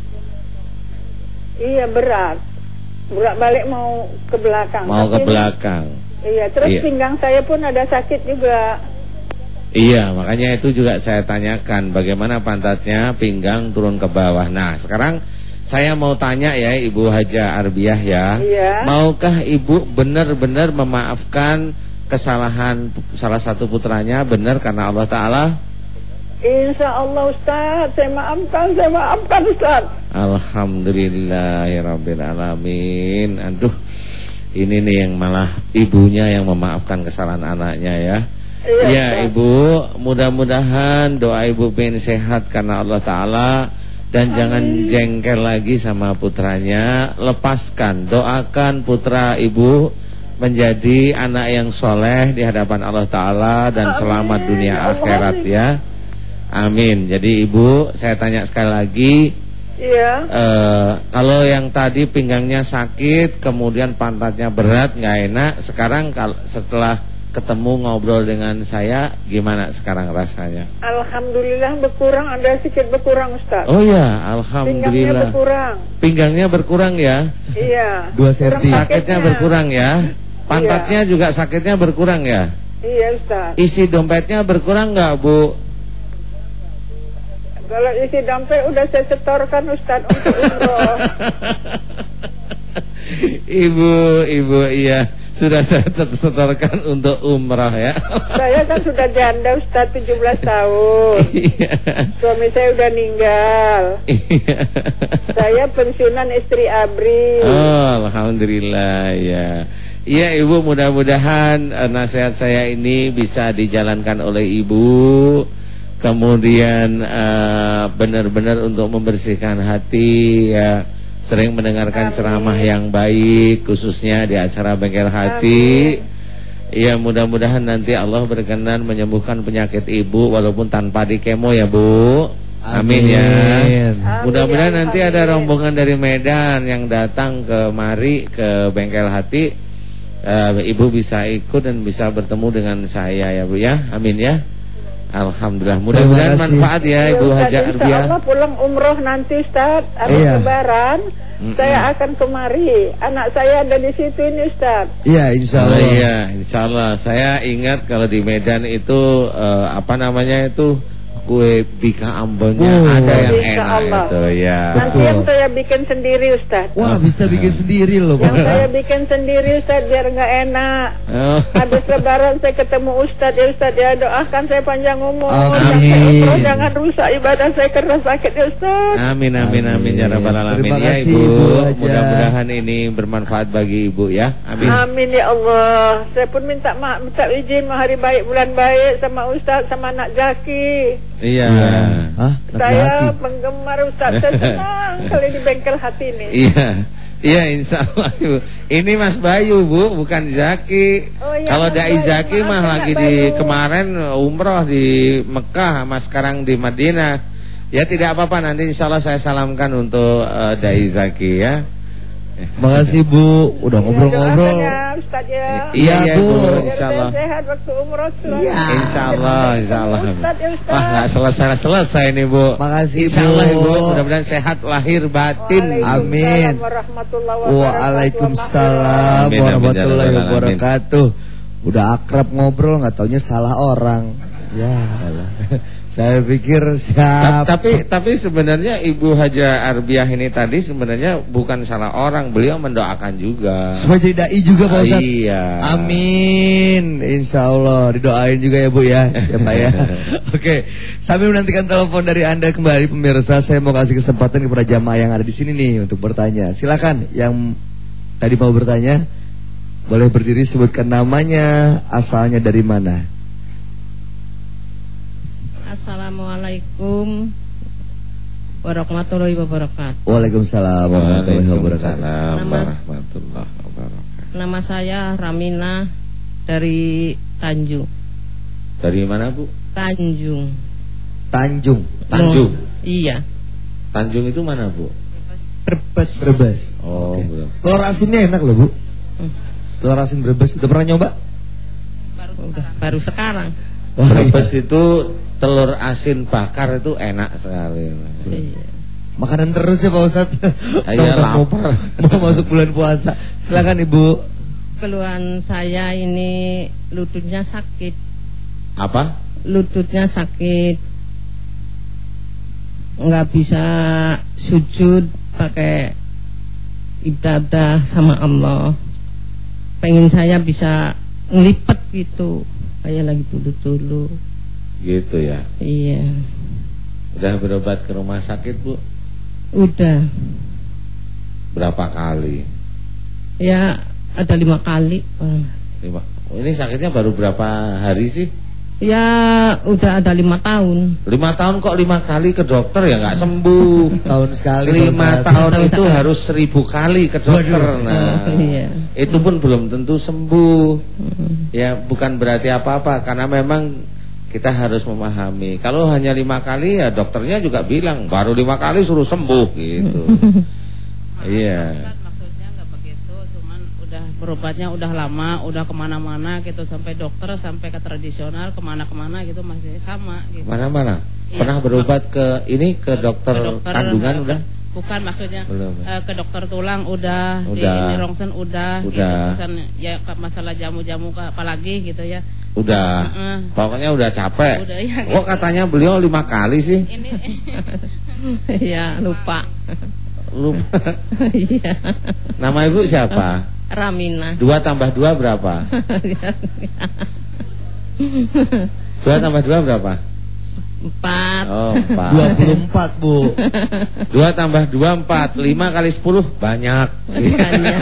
Iya berat, balik mau ke belakang. Mau ke belakang. Iya, terus pinggang saya pun ada sakit juga. Iya, makanya itu juga saya tanyakan bagaimana pantatnya, pinggang turun ke bawah. Nah, sekarang saya mau tanya ya Ibu Haja Arbiah ya. Iya. Maukah Ibu benar-benar memaafkan kesalahan salah satu putranya benar karena Allah Ta'ala? Insya Allah Ustaz, saya maafkan Ustaz. Alhamdulillahirabbil alamin. Aduh, ini nih yang malah ibunya yang memaafkan kesalahan anaknya ya. Iya Ibu, mudah-mudahan doa Ibu pengen sehat karena Allah Ta'ala. Dan jangan jengkel lagi sama putranya. Lepaskan, doakan putra Ibu menjadi anak yang soleh di hadapan Allah Ta'ala dan selamat dunia akhirat ya. Amin. Jadi Ibu, saya tanya sekali lagi. Iya. Kalau yang tadi pinggangnya sakit, kemudian pantatnya berat, nggak enak. Sekarang setelah ketemu ngobrol dengan saya, gimana sekarang rasanya? Alhamdulillah berkurang, ada sedikit berkurang Ustaz. Oh ya, alhamdulillah. Pinggangnya berkurang. Pinggangnya berkurang ya? Iya. 2 cm. Sakitnya berkurang ya? Pantatnya juga sakitnya berkurang ya? Iya Ustaz. Isi dompetnya berkurang nggak Bu? Kalau isi dompet udah saya setorkan Ustaz untuk umroh. Ibu iya sudah saya setorkan untuk umrah ya. Saya kan sudah janda Ustaz 17 tahun. Iya. Suami saya udah meninggal. Iya. Saya pensiunan istri ABRI. Oh, alhamdulillah ya. Iya Ibu, mudah-mudahan nasihat saya ini bisa dijalankan oleh Ibu. Kemudian benar-benar untuk membersihkan hati ya, sering mendengarkan ceramah yang baik khususnya di acara Bengkel Hati. Ya mudah-mudahan nanti Allah berkenan menyembuhkan penyakit Ibu walaupun tanpa dikemo ya Bu. Amin ya. Mudah-mudahan nanti ada rombongan dari Medan yang datang kemari ke Bengkel Hati. Ibu bisa ikut dan bisa bertemu dengan saya ya Bu ya. Amin ya. Alhamdulillah, mudah-mudahan manfaat ya Ibu Haja Arbiah. Allah pulang umroh nanti Ustaz, habis Lebaran saya akan kemari. Anak saya ada di situ ini Ustaz. Iya, insyaallah. Iya, insyaallah. Saya ingat kalau di Medan itu apa namanya itu kue bika ambonnya ada yang enak Allah. Itu ya. Nanti yang saya bikin sendiri Ustaz. Wah, bisa bikin sendiri loh Yang saya bikin sendiri Ustaz biar nggak enak. Habis Lebaran saya ketemu Ustaz ya doakan saya panjang umur. Amin. Jangan rusak ibadah saya karena sakit ya Ustaz. Amin ya rabbal alamin. Terima Ya kasih, Ibu, Ibu Haja. mudah-mudahan ini bermanfaat bagi Ibu ya. Amin. Amin ya Allah. Saya pun minta izin hari baik bulan baik sama Ustaz sama anak Zaki. Iya. Hah? Saya penggemar Ustaz, saya senang kali di Bengkel Hati ini. Iya. Iya insyaallah Ibu. Ini Mas Bayu Bu, bukan Zaki. Oh, iya, kalau Mas Dai Bayu, Zaki maaf, mah Mas lagi Bayu. di kemarin umroh di Mekah, Mas sekarang di Madinah. Ya tidak apa-apa, nanti insyaallah saya salamkan untuk Dai Zaki ya. Makasih Bu, udah ngobrol-ngobrol. Ya, Ustaz ya. Iya Bu. Bu, insyaallah. Biar saya sehat waktu umroh. Iya. Insyaallah. Ustaz ya Ustaz. Wah nggak selesai nih Bu. Makasih, Insyaallah Bu. Ibu, mudah-mudahan sehat lahir batin. Amin. Waalaikumsalam Amin, warahmatullahi amin. wabarakatuh. Udah akrab ngobrol, nggak taunya salah orang. Ya Allah. Saya pikir siapa? Tapi sebenarnya Ibu Haja Arbiah ini tadi sebenarnya bukan salah orang, beliau mendoakan juga. Supaya jadi dai juga Pak Ustadz. Iya. Amin. Insya Allah didoain juga ya Bu ya, ya Pak ya. Oke, sambil menantikan telepon dari Anda kembali pemirsa, saya mau kasih kesempatan kepada jamaah yang ada di sini nih untuk bertanya. Silakan yang tadi mau bertanya, boleh berdiri, sebutkan namanya, asalnya dari mana. Assalamualaikum warahmatullahi wabarakatuh. Waalaikumsalam warahmatullahi wabarakatuh. Warahmatullahi wabarakatuh. Nama saya Ramina dari Tanjung. Dari mana Bu? Tanjung. Tanjung. Tanjung. Iya. Tanjung itu mana Bu? Brebes. Brebes. Oh, Oke. belum. Telur asinnya enak loh Bu. Telur asin Brebes, udah pernah nyoba? Baru sekarang. Wah, Brebes iya. itu telur asin bakar itu enak sekali. Iya. Makanan terus ya Pak Ustadz. Iya, lapar. Mau masuk bulan puasa. Silakan Ibu. Keluhan saya ini lututnya sakit. Apa? Lututnya sakit. Nggak bisa sujud pakai ibadah sama Allah. Pengen saya bisa ngelipet gitu, kayak lagi dulu-dulu. Gitu ya. Iya. Udah berobat ke rumah sakit Bu? Udah. Berapa kali? Ya ada 5 kali. 5. Ini sakitnya baru berapa hari sih? Ya udah ada 5 tahun. 5 tahun kok 5 kali ke dokter ya nggak sembuh. Setahun sekali. 5 Pak Ustadz. tahun itu harus 1000 kali ke dokter. Nah, Oh, iya. itu pun belum tentu sembuh. Ya bukan berarti apa-apa, karena memang kita harus memahami. Kalau hanya 5 kali ya dokternya juga bilang baru 5 kali suruh sembuh gitu. Iya. Maksudnya nggak begitu, cuman udah berobatnya udah lama, udah kemana-mana gitu, sampai dokter, sampai ke tradisional, kemana-kemana gitu masih sama gitu. Mana-mana? Iya. Pernah berobat ke ini ke dokter kandungan udah? Bukan, maksudnya Belum. ke dokter tulang udah. Di Udah. ini rongsen udah. Gitu. Udah. Pesan, ya masalah jamu-jamu apalagi gitu ya. Udah. Pokoknya udah capek. Udah, ya, Kok katanya beliau 5 kali sih? Ini Ya lupa. Lupa. Iya. Nama Ibu siapa? Ramina. 2 tambah 2 berapa? 2 tambah 2 berapa? 4. Oh, 4. 24 Bu. 2 tambah 2 4. 5 kali 10 banyak. Banyak.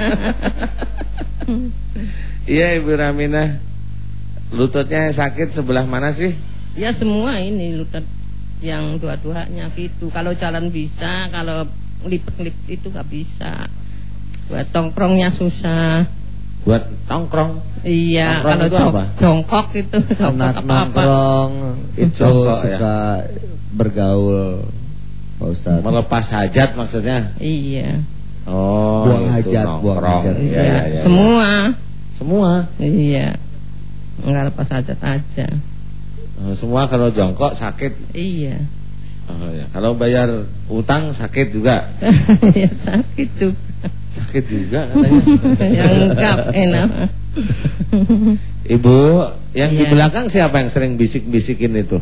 Iya Ibu Ramina. Lututnya sakit sebelah mana sih? Ya semua ini lutut yang dua-duanya gitu. Kalau jalan bisa, kalau lipet-lipet itu nggak bisa. Buat tongkrongnya susah. Buat nongkrong. Iya, Nongkrong kalau itu apa? jongkok itu jongkok Anak apa-apa. nongkrong itu Jongkok, suka bergaul Pak Ustadz. Melepas hajat maksudnya. Iya. Oh, Buang itu hajat, buang nongkrong. hajat. Iya, iya, iya. Semua. Semua. Iya. Enggak lepas hajat aja. Oh, semua kalau jongkok sakit. Iya. Oh ya, kalau bayar utang sakit juga. Ya sakit juga. Sakit juga katanya. Yang enggak enak. Ibu, yang di Iya. belakang siapa yang sering bisik-bisikin itu?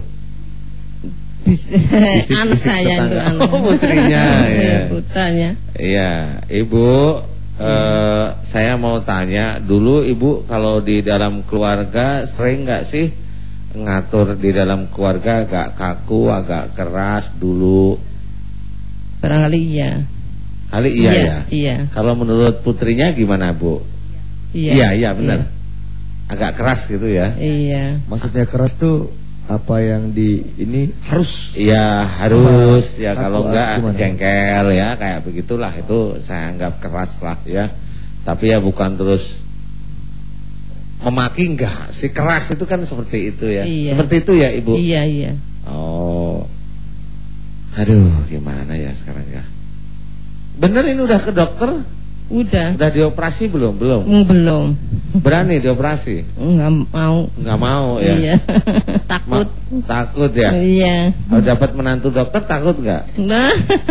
Bisik, anak saya itu tetangga. anak. Oh, putrinya, ya. Putranya. Iya, Ibu, saya mau tanya dulu, Ibu kalau di dalam keluarga sering nggak sih ngatur di dalam keluarga agak kaku, agak keras dulu? Barangkali iya. Kali iya ya. Iya. Kalau menurut putrinya gimana, Bu? Iya. Iya, benar. Agak keras gitu ya. Iya. Maksudnya keras tuh apa yang di ini harus. Iya, harus ya, Kaku, kalau enggak gimana? jengkel ya, kayak begitulah, itu saya anggap keras lah ya. Tapi ya bukan terus memaki, enggak. Si keras itu kan seperti itu ya. Iya. Seperti itu ya, Ibu. Iya, iya. Oh. Aduh, gimana ya sekarang ya? Bener ini udah ke dokter? Udah. Udah dioperasi belum? Belum. Belum. Berani dioperasi? Enggak mau. Enggak mau ya. Iya. Takut. Takut ya. Iya. Kalau dapat menantu dokter takut enggak? Nah.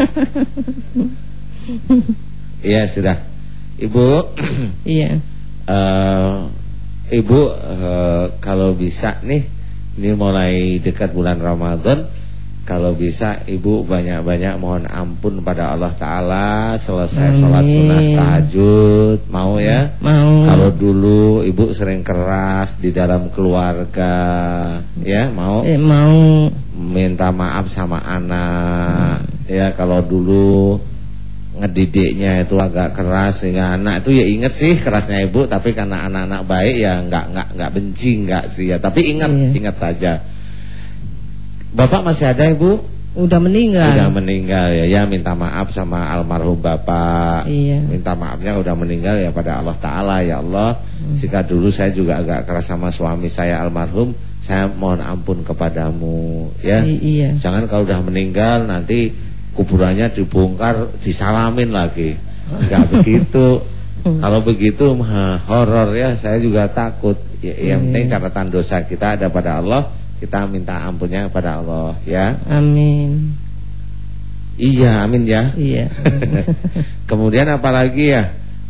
Iya, sudah. Ibu, Iya. Ibu kalau bisa nih Ini mulai dekat bulan Ramadan, kalau bisa ibu banyak-banyak mohon ampun pada Allah Ta'ala. Selesai sholat sunnah tahajud, mau ya? Mau. Kalau dulu ibu sering keras di dalam keluarga, ya mau? Mau. Minta maaf sama anak, ya kalau dulu ngedidiknya itu agak keras sehingga anak itu ya inget sih kerasnya ibu, tapi karena anak-anak baik ya nggak benci nggak sih ya, tapi ingat aja. Bapak masih ada ibu? Udah meninggal. Udah meninggal ya, ya minta maaf sama almarhum bapak. Iya. Minta maafnya udah meninggal ya pada Allah Ta'ala. Ya Allah, jika dulu saya juga agak keras sama suami saya almarhum, saya mohon ampun kepadamu ya. Iya. Jangan kalau udah meninggal nanti kuburannya dibongkar disalamin lagi. Enggak begitu. Kalau begitu horor ya, saya juga takut. Yang penting catatan dosa kita ada pada Allah, kita minta ampunnya kepada Allah ya. Amin. Iya, amin ya. Iya. Kemudian apa lagi ya?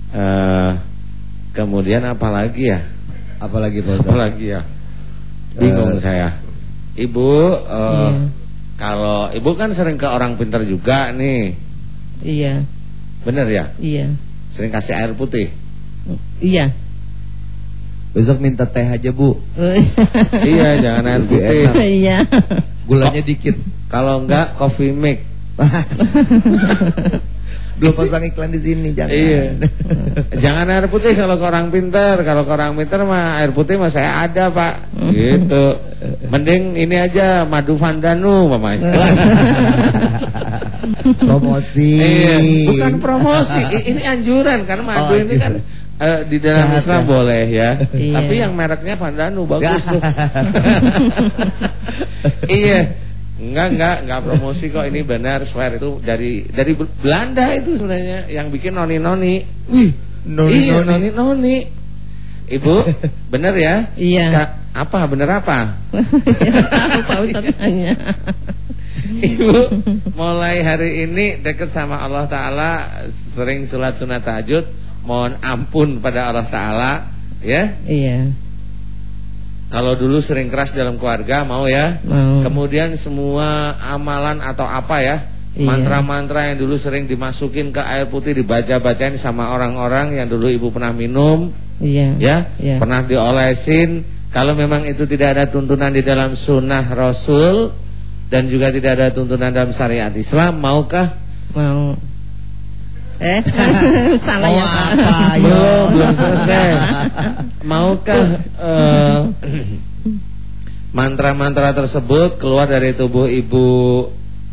Kemudian apa lagi ya? Apalagi Pak Ustaz? Apalagi ya? Bingung saya. Ibu kalau ibu kan sering ke orang pintar juga nih. Iya. Bener ya? Iya. Sering kasih air putih. Iya. Besok minta teh aja Bu. Iya, jangan air putih. Iya. Gulanya dikit. Kalau enggak coffee mix. Belum pasang iklan di sini, jangan. Iya. Jangan air putih kalau ke orang pintar. Kalau ke orang pintar mah air putih mah saya ada, Pak. Gitu. Mending ini aja madu Vandanu mamanya. Promosi. Iya, bukan promosi. Ini anjuran karena madu ini kan di dalam Islam boleh ya. Iya. Tapi yang mereknya Vandanu bagus tuh. Iya. Enggak promosi kok, ini benar swear itu dari Belanda itu sebenarnya yang bikin noni-noni. Wih, Iya, noni-noni. Ibu, benar ya? Iya. Apa benar apa? Pak Ustadz tanya. Ibu mulai hari ini dekat sama Allah Ta'ala, sering sholat sunat tahajud, mohon ampun pada Allah Ta'ala ya. Iya. Kalau dulu sering keras dalam keluarga, mau ya. Mau. Kemudian semua amalan atau apa ya, Iya. mantra-mantra yang dulu sering dimasukin ke air putih, dibaca-bacain sama orang-orang yang dulu ibu pernah minum, Iya. ya, Iya. pernah diolesin. Kalau memang itu tidak ada tuntunan di dalam sunnah Rasul dan juga tidak ada tuntunan dalam syariat Islam, maukah? Mau. Salah Mau ya Pak. apa, yo? Belum selesai. Maukah mantra-mantra tersebut keluar dari tubuh ibu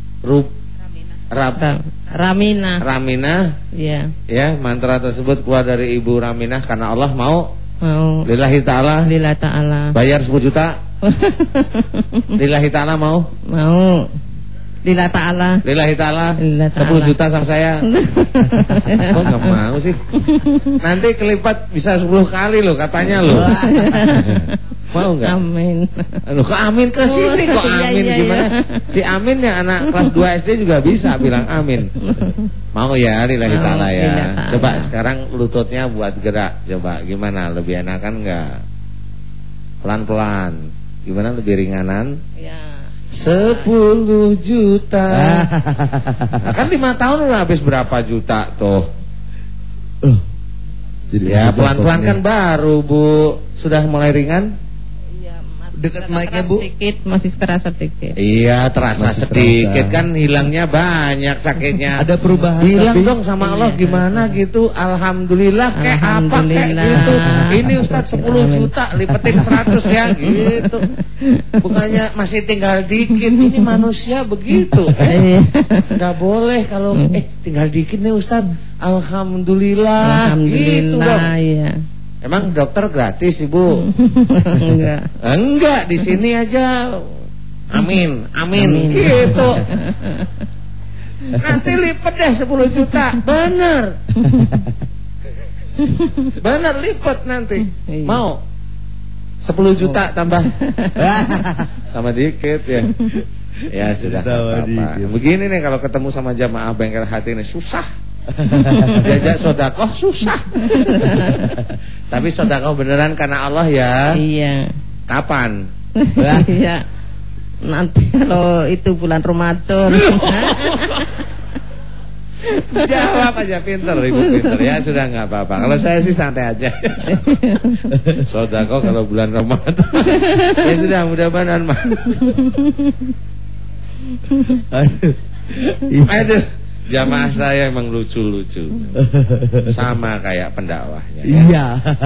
Ramina. Raminah? Iya. Ya, mantra tersebut keluar dari ibu Raminah karena Allah mau. Mau. Lillahi ta'ala. Lillahi ta'ala. Bayar 10 juta. Lillahi ta'ala mau. Mau. Lillahi ta'ala. Lillahi ta'ala. Lillahi 10 ta'ala. juta sama saya. Kok gak mau sih? Nanti kelipat bisa 10 kali loh katanya loh. Mau gak? Amin. Loh, kok amin ke sini kok Iya, amin iya, gimana? iya. Si amin ya anak kelas 2 SD juga bisa bilang amin. Mau ya lillahi Mau, ta'ala ya. lillahi ta'ala. Coba sekarang lututnya buat gerak. Coba gimana? Lebih enakan enggak? Pelan-pelan. Gimana lebih ringanan? Ya. 10 juta. Nah, kan 5 tahun udah habis berapa juta tuh? Jadi Ya pelan-pelan kan baru Bu. Sudah mulai ringan? Iya, Dekat mic-nya, Bu. Masih kerasa sedikit. Iya terasa Masih sedikit terasa. kan hilangnya banyak sakitnya. Ada perubahan Bilang tapi- dong sama Allah gimana gitu. Alhamdulillah kayak apa kayak Alhamdulillah. gitu. Ini Ustadz 10 juta lipetin 100 ya gitu. Bukannya masih tinggal dikit. Ini manusia begitu. Iya. Nggak boleh kalau tinggal dikit nih Ustadz. Alhamdulillah gitu dong. Alhamdulillah ya. Emang dokter gratis Ibu? Enggak. Enggak, di sini aja. Amin, amin, gitu. Nanti lipat deh 10 juta. Bener. Bener lipat nanti. Iya. Mau 10 juta tambah. Tambah dikit ya. Ya sudah Tambah apa-apa. dikit. Begini nih kalau ketemu sama jamaah bengkel hati ini susah. Diajak sodakoh susah. Tapi sodakoh beneran karena Allah ya. Iya. Kapan? Iya. Nanti kalau itu bulan Ramadan. Jawab aja, pinter Ibu, pinter ya, sudah nggak apa-apa. Kalau saya sih santai aja. Sodako kalau bulan Ramadan. Ya sudah, mudah-mudahan mah. Aduh, jamaah saya emang lucu-lucu. Sama kayak pendakwahnya. Iya.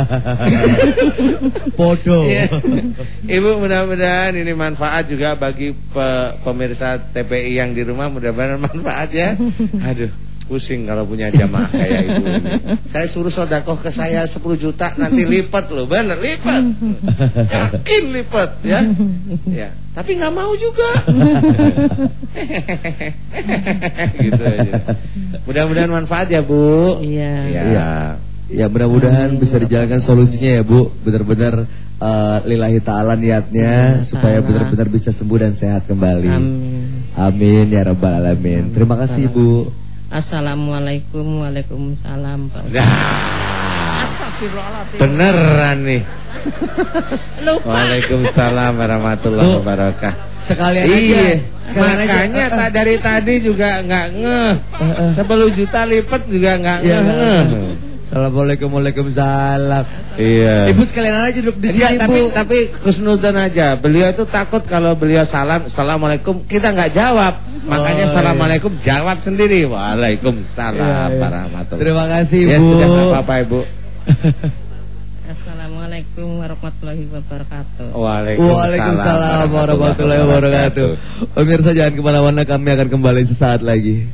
Bodoh. Iya. Ibu, mudah-mudahan ini manfaat juga bagi pemirsa TPI yang di rumah, mudah-mudahan manfaat ya. Aduh, pusing kalau punya jamaah kayak ibu ini. Saya suruh sodakoh ke saya 10 juta, nanti lipat loh, bener lipat. Yakin lipat ya. Ya, tapi nggak mau juga. Gitu aja. Mudah-mudahan manfaat ya, Bu. Iya. Ya. Ya, mudah-mudahan bisa dijalankan solusinya ya, Bu. Benar-benar lillahi ta'ala niatnya supaya benar-benar bisa sembuh dan sehat kembali. Amin. Amin ya rabbal alamin. Terima kasih, Bu. Assalamualaikum, waalaikumsalam. Nah, beneran nih. Lupa. Waalaikumsalam warahmatullahi wabarakatuh. Sekalian Iya, aja. makanya dari tadi juga nggak ngeh. 10 juta lipat juga nggak Iya, ngeh. Assalamualaikum, waalaikumsalam. Iya. Ibu sekalian aja duduk di sini, Enggak, Bu. tapi khusnudzon aja. Beliau itu takut kalau beliau salam, assalamualaikum, kita nggak jawab. Makanya assalamualaikum jawab sendiri. Waalaikumsalam warahmatullahi. Terima kasih, Ya Bu. sudah, nggak apa-apa, Ibu. Assalamualaikum warahmatullahi wabarakatuh. Waalaikumsalam warahmatullahi wabarakatuh. Pemirsa jangan kemana-mana, kami akan kembali sesaat lagi.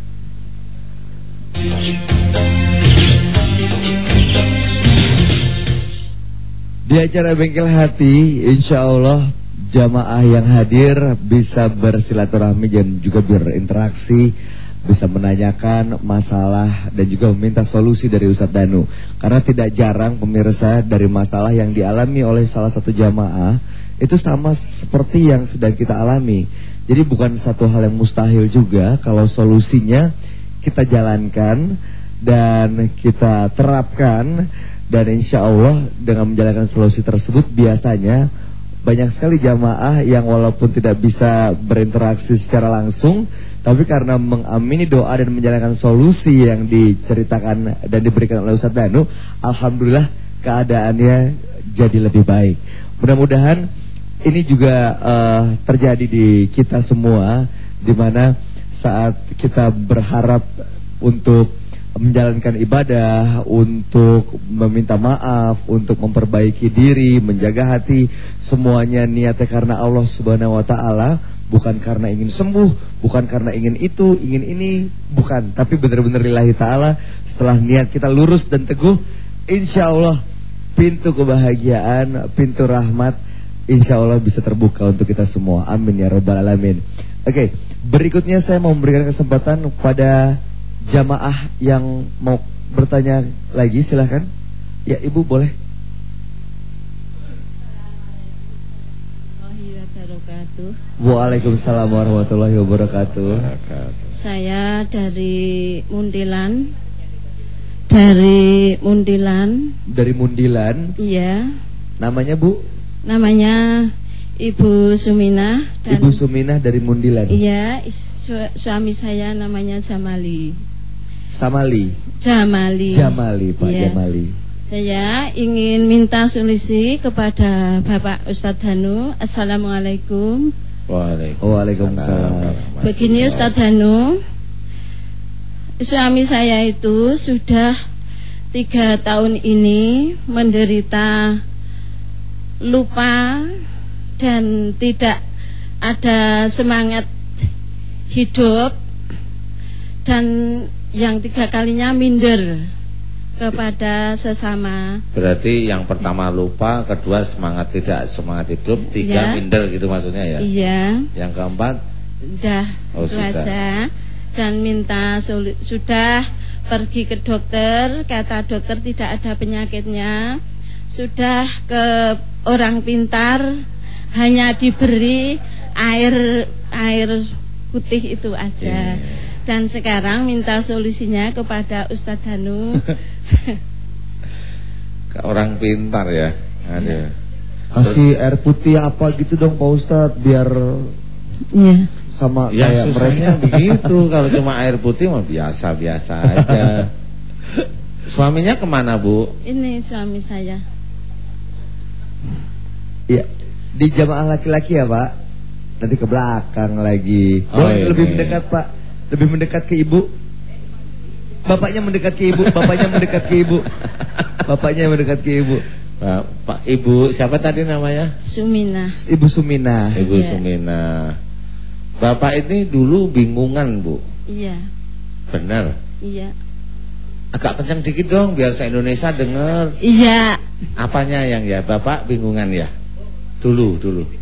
Di acara Bengkel Hati, insya Allah jamaah yang hadir bisa bersilaturahmi dan juga berinteraksi, bisa menanyakan masalah dan juga meminta solusi dari Ustadz Danu. Karena tidak jarang pemirsa dari masalah yang dialami oleh salah satu jamaah itu sama seperti yang sedang kita alami. Jadi bukan satu hal yang mustahil juga kalau solusinya kita jalankan dan kita terapkan. Dan insya Allah dengan menjalankan solusi tersebut biasanya banyak sekali jamaah yang walaupun tidak bisa berinteraksi secara langsung, tapi karena mengamini doa dan menjalankan solusi yang diceritakan dan diberikan oleh Ustadz Danu, alhamdulillah keadaannya jadi lebih baik. Mudah-mudahan ini juga terjadi di kita semua, di mana saat kita berharap untuk menjalankan ibadah, untuk meminta maaf, untuk memperbaiki diri, menjaga hati, semuanya niatnya karena Allah Subhanahu wa taala, bukan karena ingin sembuh, bukan karena ingin itu, ingin ini, bukan, tapi benar-benar lillahi taala. Setelah niat kita lurus dan teguh, insya Allah pintu kebahagiaan, pintu rahmat insya Allah bisa terbuka untuk kita semua. Amin ya rabbal alamin. Oke, berikutnya saya mau memberikan kesempatan kepada jamaah yang mau bertanya lagi, silahkan. Ya, Ibu boleh. Waalaikumsalam warahmatullahi wabarakatuh. Saya dari Mundilan. Dari Mundilan. Iya. Namanya, Bu? Namanya Ibu Suminah. Ibu Suminah dari Mundilan. Iya, suami saya namanya Jamali, Pak. Iya. Jamali. Saya ingin minta solusi kepada Bapak Ustadz Danu. Assalamualaikum. Waalaikumsalam. Begini Ustadz Danu, suami saya itu sudah 3 tahun ini menderita lupa dan tidak ada semangat hidup, dan yang 3 kalinya minder kepada sesama. Berarti yang pertama lupa, kedua tidak semangat hidup, 3 ya. Minder gitu maksudnya ya? Iya. Yang keempat? Udah, itu aja. Dan minta sudah pergi ke dokter, kata dokter tidak ada penyakitnya. Sudah ke orang pintar, hanya diberi air putih itu aja. Dan sekarang minta solusinya kepada Ustadz Danu. Ke orang pintar ya. Aduh. Kasih air putih apa gitu dong Pak Ustadz, biar Iya. sama Ya kayak susahnya mereka. begitu. Kalau cuma air putih mah biasa-biasa aja. Suaminya kemana Bu? Ini suami saya. Iya, di jamaah laki-laki ya Pak. Nanti ke belakang lagi. Oh, Boleh iya. lebih mendekat Pak, lebih mendekat ke ibu. Bapaknya mendekat ke ibu, bapaknya mendekat ke ibu. Bapaknya mendekat ke ibu. Pak Ibu siapa tadi namanya? Sumina. Ibu Sumina. Ibu Iya. Sumina. Bapak ini dulu bingungan Bu. Iya. Benar. Iya. Agak kencang dikit dong biar se-Indonesia denger. Iya. Apanya yang ya Bapak bingungan ya? Dulu.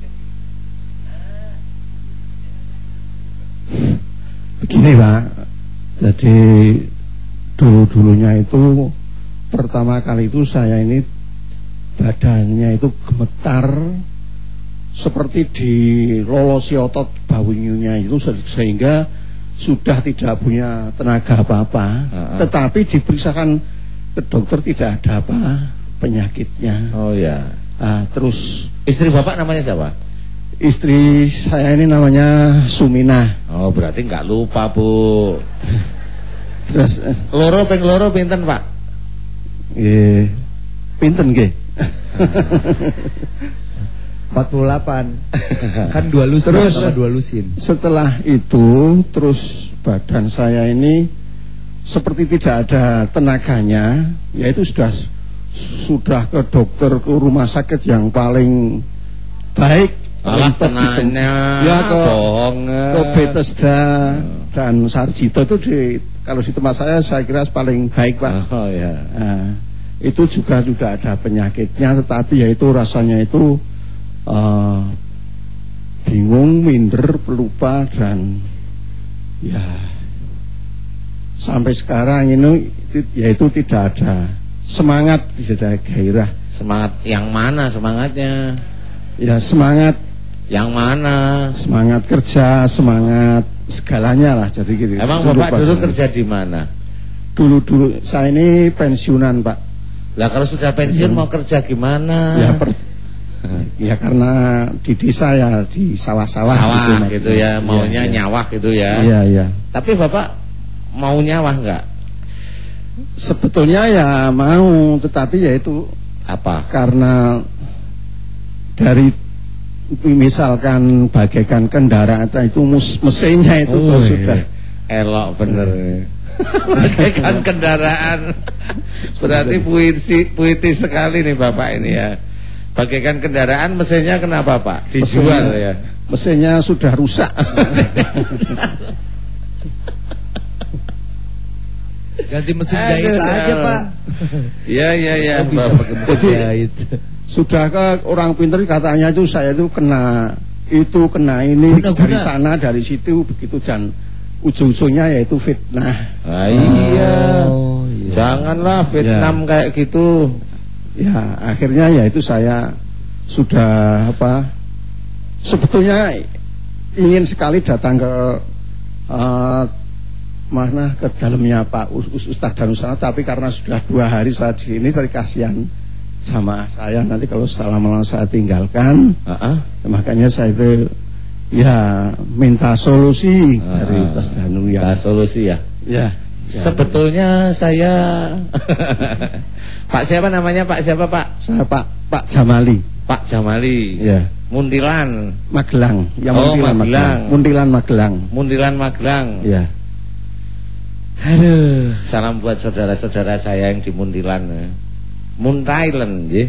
Begini Pak, jadi dulu-dulunya itu pertama kali itu saya ini badannya itu gemetar seperti dilolosi otot bahunya itu, sehingga sudah tidak punya tenaga apa-apa. Tetapi diperiksakan ke dokter tidak ada apa penyakitnya. Oh ya. Terus Istri Bapak namanya siapa? istri saya ini namanya Sumina. Oh berarti nggak lupa Bu. Terus Loro pinten Pak? pinten nggih? 48. Kan 2 lusin Terus sama 2 lusin. Setelah itu terus badan saya ini seperti tidak ada tenaganya, yaitu sudah ke dokter, ke rumah sakit yang paling baik. Alah Top itu. tenanya Ya ke Bethesda dan Sarjito itu kalau di tempat saya kira paling baik Pak. Oh ya. Nah, itu juga sudah ada penyakitnya, tetapi yaitu rasanya itu bingung, minder, pelupa, dan ya sampai sekarang ini yaitu tidak ada semangat, tidak ada gairah. Semangat yang mana semangatnya? Ya semangat Yang mana? Semangat kerja, semangat segalanya lah. Jadi gitu. Emang Bapak dulu kerja di mana? Dulu saya ini pensiunan Pak. Lah kalau sudah pensiun mau kerja gimana? Ya karena di desa ya di sawah-sawah gitu ya, maunya nyawah gitu ya. Iya. Tapi Bapak mau nyawah enggak? Sebetulnya ya mau, tetapi ya itu apa? Karena dari misalkan bagaikan kendaraan itu mesinnya itu sudah elok bener. Bagaikan kendaraan. Berarti puitis sekali nih Bapak ini ya. Bagaikan kendaraan, mesinnya kenapa Pak? Dijual ya? Mesinnya sudah rusak. Ganti mesin jahit aja Pak. Iya. Jadi sudah ke orang pintar katanya itu saya itu kena ini dari sana dari situ begitu, dan ujung-ujungnya yaitu fitnah. Iya. Janganlah fitnah kayak gitu. Ya akhirnya ya itu saya sudah sebetulnya ingin sekali datang ke mana ke dalamnya Pak Ustadz Danusana, tapi karena sudah 2 hari saya di sini, tadi kasihan sama saya, nanti kalau selama saya tinggalkan. Makanya saya itu ya minta solusi dari Ustadz Danu ya. Minta solusi ya. Ya. Sebetulnya saya Pak siapa namanya Pak? Siapa Pak? Saya Pak Jamali. Pak Jamali. Ya. Muntilan. Magelang. Ya, Magelang. Muntilan Magelang. Ya. Aduh, salam buat saudara-saudara saya yang di Muntilan. Muntailen, nggih.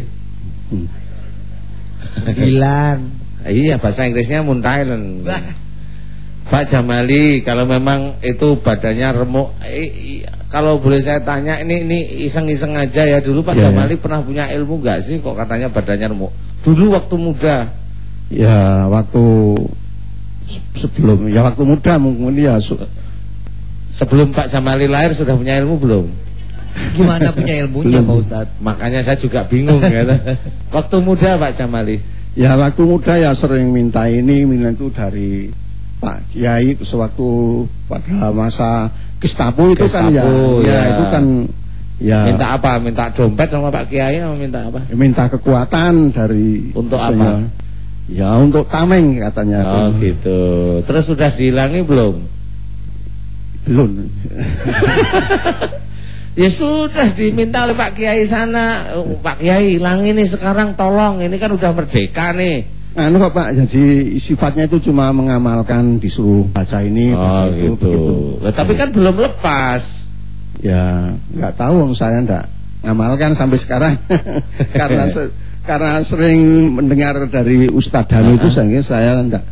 Muntilan. Iya, bahasa Inggrisnya Muntailen. Pak Jamali, kalau memang itu badannya remuk, kalau boleh saya tanya, ini iseng-iseng aja ya, dulu Pak Jamali pernah punya ilmu nggak sih kok katanya badannya remuk? Dulu waktu muda. Ya, waktu muda mungkin ya. Sebelum Pak Jamali lahir sudah punya ilmu belum? Gimana punya ilmunya Pak Ustadz? Makanya saya juga bingung ya. Waktu muda Pak Jamali. Ya waktu muda ya sering minta itu dari Pak Kiai sewaktu pada masa Gestapo itu kan ya itu kan Ya. Minta apa? Minta dompet sama Pak Kiai atau minta apa? Minta kekuatan dari untuk apa? Ya untuk tameng katanya. Oh gitu. Terus sudah dihilangi belum? Belum. Ya sudah diminta oleh Pak Kiai sana. Pak Kiai hilang ini sekarang tolong. Ini kan udah merdeka nih. Anu Pak, jadi sifatnya itu cuma mengamalkan, disuruh baca ini, baca itu, gitu. Tapi kan belum lepas. Ya nggak tahu, saya nggak ngamalkan sampai sekarang. karena sering mendengar dari Ustadz Danu itu, saya enggak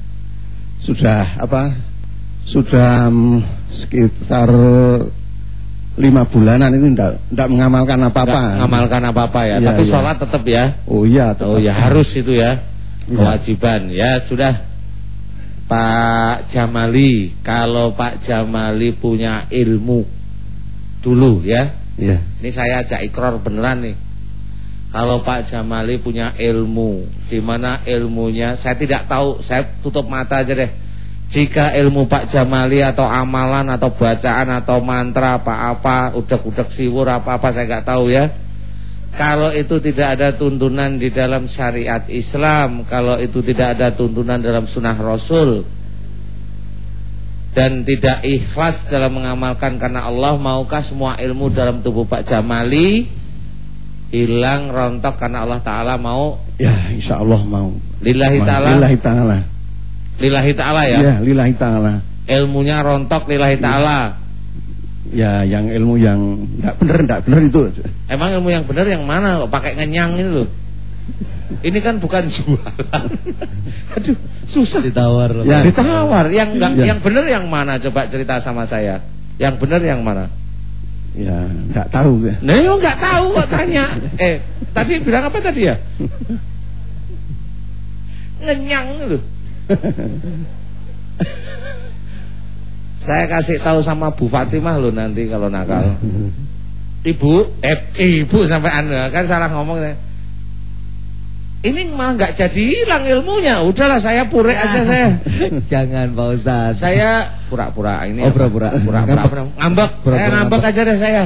sudah sekitar 5 bulanan itu enggak mengamalkan apa-apa. Mengamalkan apa-apa ya, ya, tapi ya. sholat tetap ya. Oh iya, tetap. Oh ya harus itu ya. Kewajiban. Ya sudah. Pak Jamali, kalau Pak Jamali punya ilmu dulu ya. Iya. Ini saya ajak ikrar beneran nih. Kalau Pak Jamali punya ilmu, di mana ilmunya saya tidak tahu, saya tutup mata aja deh. Jika ilmu Pak Jamali atau amalan atau bacaan atau mantra apa-apa, udak-udak siwur apa-apa saya nggak tahu ya. Kalau itu tidak ada tuntunan di dalam syariat Islam, kalau itu tidak ada tuntunan dalam sunnah Rasul, dan tidak ikhlas dalam mengamalkan karena Allah, maukah semua ilmu dalam tubuh Pak Jamali hilang rontok karena Allah Ta'ala mau? Ya insya Allah mau. Lillahi Ta'ala. Lillahi Ta'ala. Lillahi Ta'ala ya? Ya lillahi Ta'ala. Ilmunya rontok lillahi Ta'ala. Ya yang ilmu yang enggak benar itu. Emang ilmu yang benar yang mana kok pakai ngenyang ini loh? Ini kan bukan jualan. Aduh, susah ditawar. Ya, ditawar. Yang enggak ya. Yang benar yang mana? Coba cerita sama saya. Yang benar yang mana? Ya, enggak tahu. Nah, yo enggak tahu kok tanya. Tadi bilang apa tadi ya? Ngenyang loh. Saya kasih tahu sama Bu Fatimah loh nanti kalau nakal. Ibu sampai Anda kan salah ngomong saya. Ini malah nggak jadi hilang ilmunya. Udahlah saya purek aja saya. Jangan Pak Ustadz. Saya pura-pura ini. Pura-pura. Ngambek. Saya ngambek aja deh saya.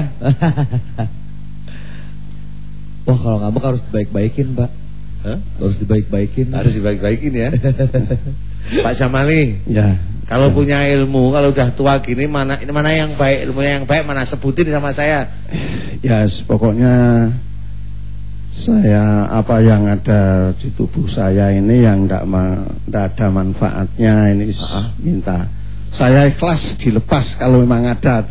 Wah kalau ngambek harus dibaik-baikin Pak. Harus dibaik-baikin. Harus dibaik-baikin ya. Pak Jamali. Ya. Kalau punya ilmu, kalau udah tua gini mana yang baik, ilmunya yang baik mana, sebutin sama saya. Ya pokoknya saya apa yang ada di tubuh saya ini yang tidak ada manfaatnya ini minta. Saya ikhlas dilepas kalau memang ada.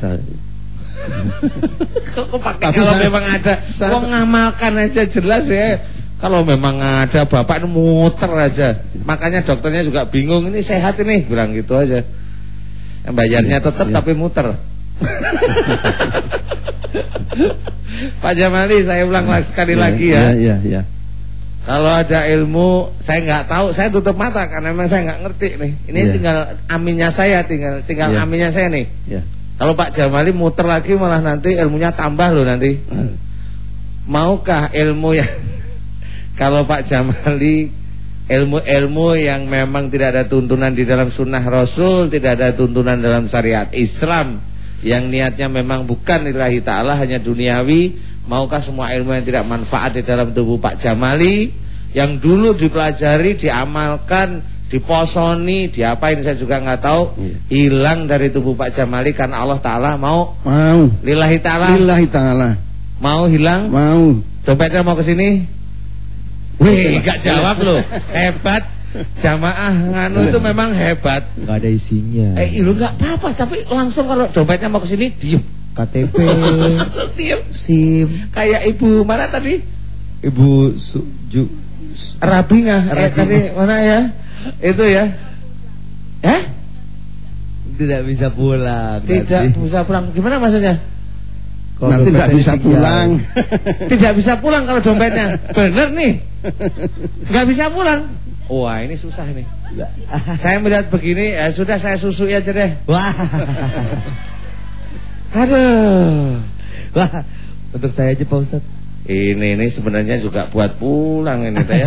Kok pakai kalau memang ada? Kok ngamalkan aja jelas ya. Kalau memang ada bapak ini muter aja. Makanya dokternya juga bingung, ini sehat ini, bilang gitu aja. Yang bayarnya tetap tapi muter. Pak Jamali, saya ulang sekali lagi ya. Iya. Kalau ada ilmu, saya nggak tahu, saya tutup mata karena memang saya nggak ngerti nih. Ini tinggal aminnya saya, tinggal aminnya saya nih. Kalau Pak Jamali muter lagi malah nanti ilmunya tambah loh nanti. Maukah ilmu yang kalau Pak Jamali ilmu-ilmu yang memang tidak ada tuntunan di dalam sunnah Rasul, tidak ada tuntunan dalam syariat Islam, yang niatnya memang bukan lillahi ta'ala, hanya duniawi, maukah semua ilmu yang tidak manfaat di dalam tubuh Pak Jamali, yang dulu dipelajari, diamalkan, diposoni, diapain saya juga nggak tahu, hilang dari tubuh Pak Jamali karena Allah Ta'ala mau? Lillahi ta'ala. Lillahi ta'ala. Mau hilang? Mau. Dompetnya mau ke sini? Wih, gak jawab loh. Hebat. Jamaah nganu itu memang hebat. Gak ada isinya. Lu gak apa-apa, tapi langsung kalau dompetnya mau ke sini diem. KTP, diem. SIM. Kayak ibu mana tadi? Ibu Rabinya. Tadi mana ya? Itu ya. Tidak bisa pulang. Tidak bisa pulang. Gimana maksudnya? Nanti tidak bisa pulang. Tidak bisa pulang kalau dompetnya. Bener nih. Nggak bisa pulang. Wah ini susah nih. Saya melihat begini, ya sudah saya susui aja deh. Wah. Aduh. Wah. Untuk saya aja Pak Ustadz. Ini sebenarnya juga buat pulang ini ya.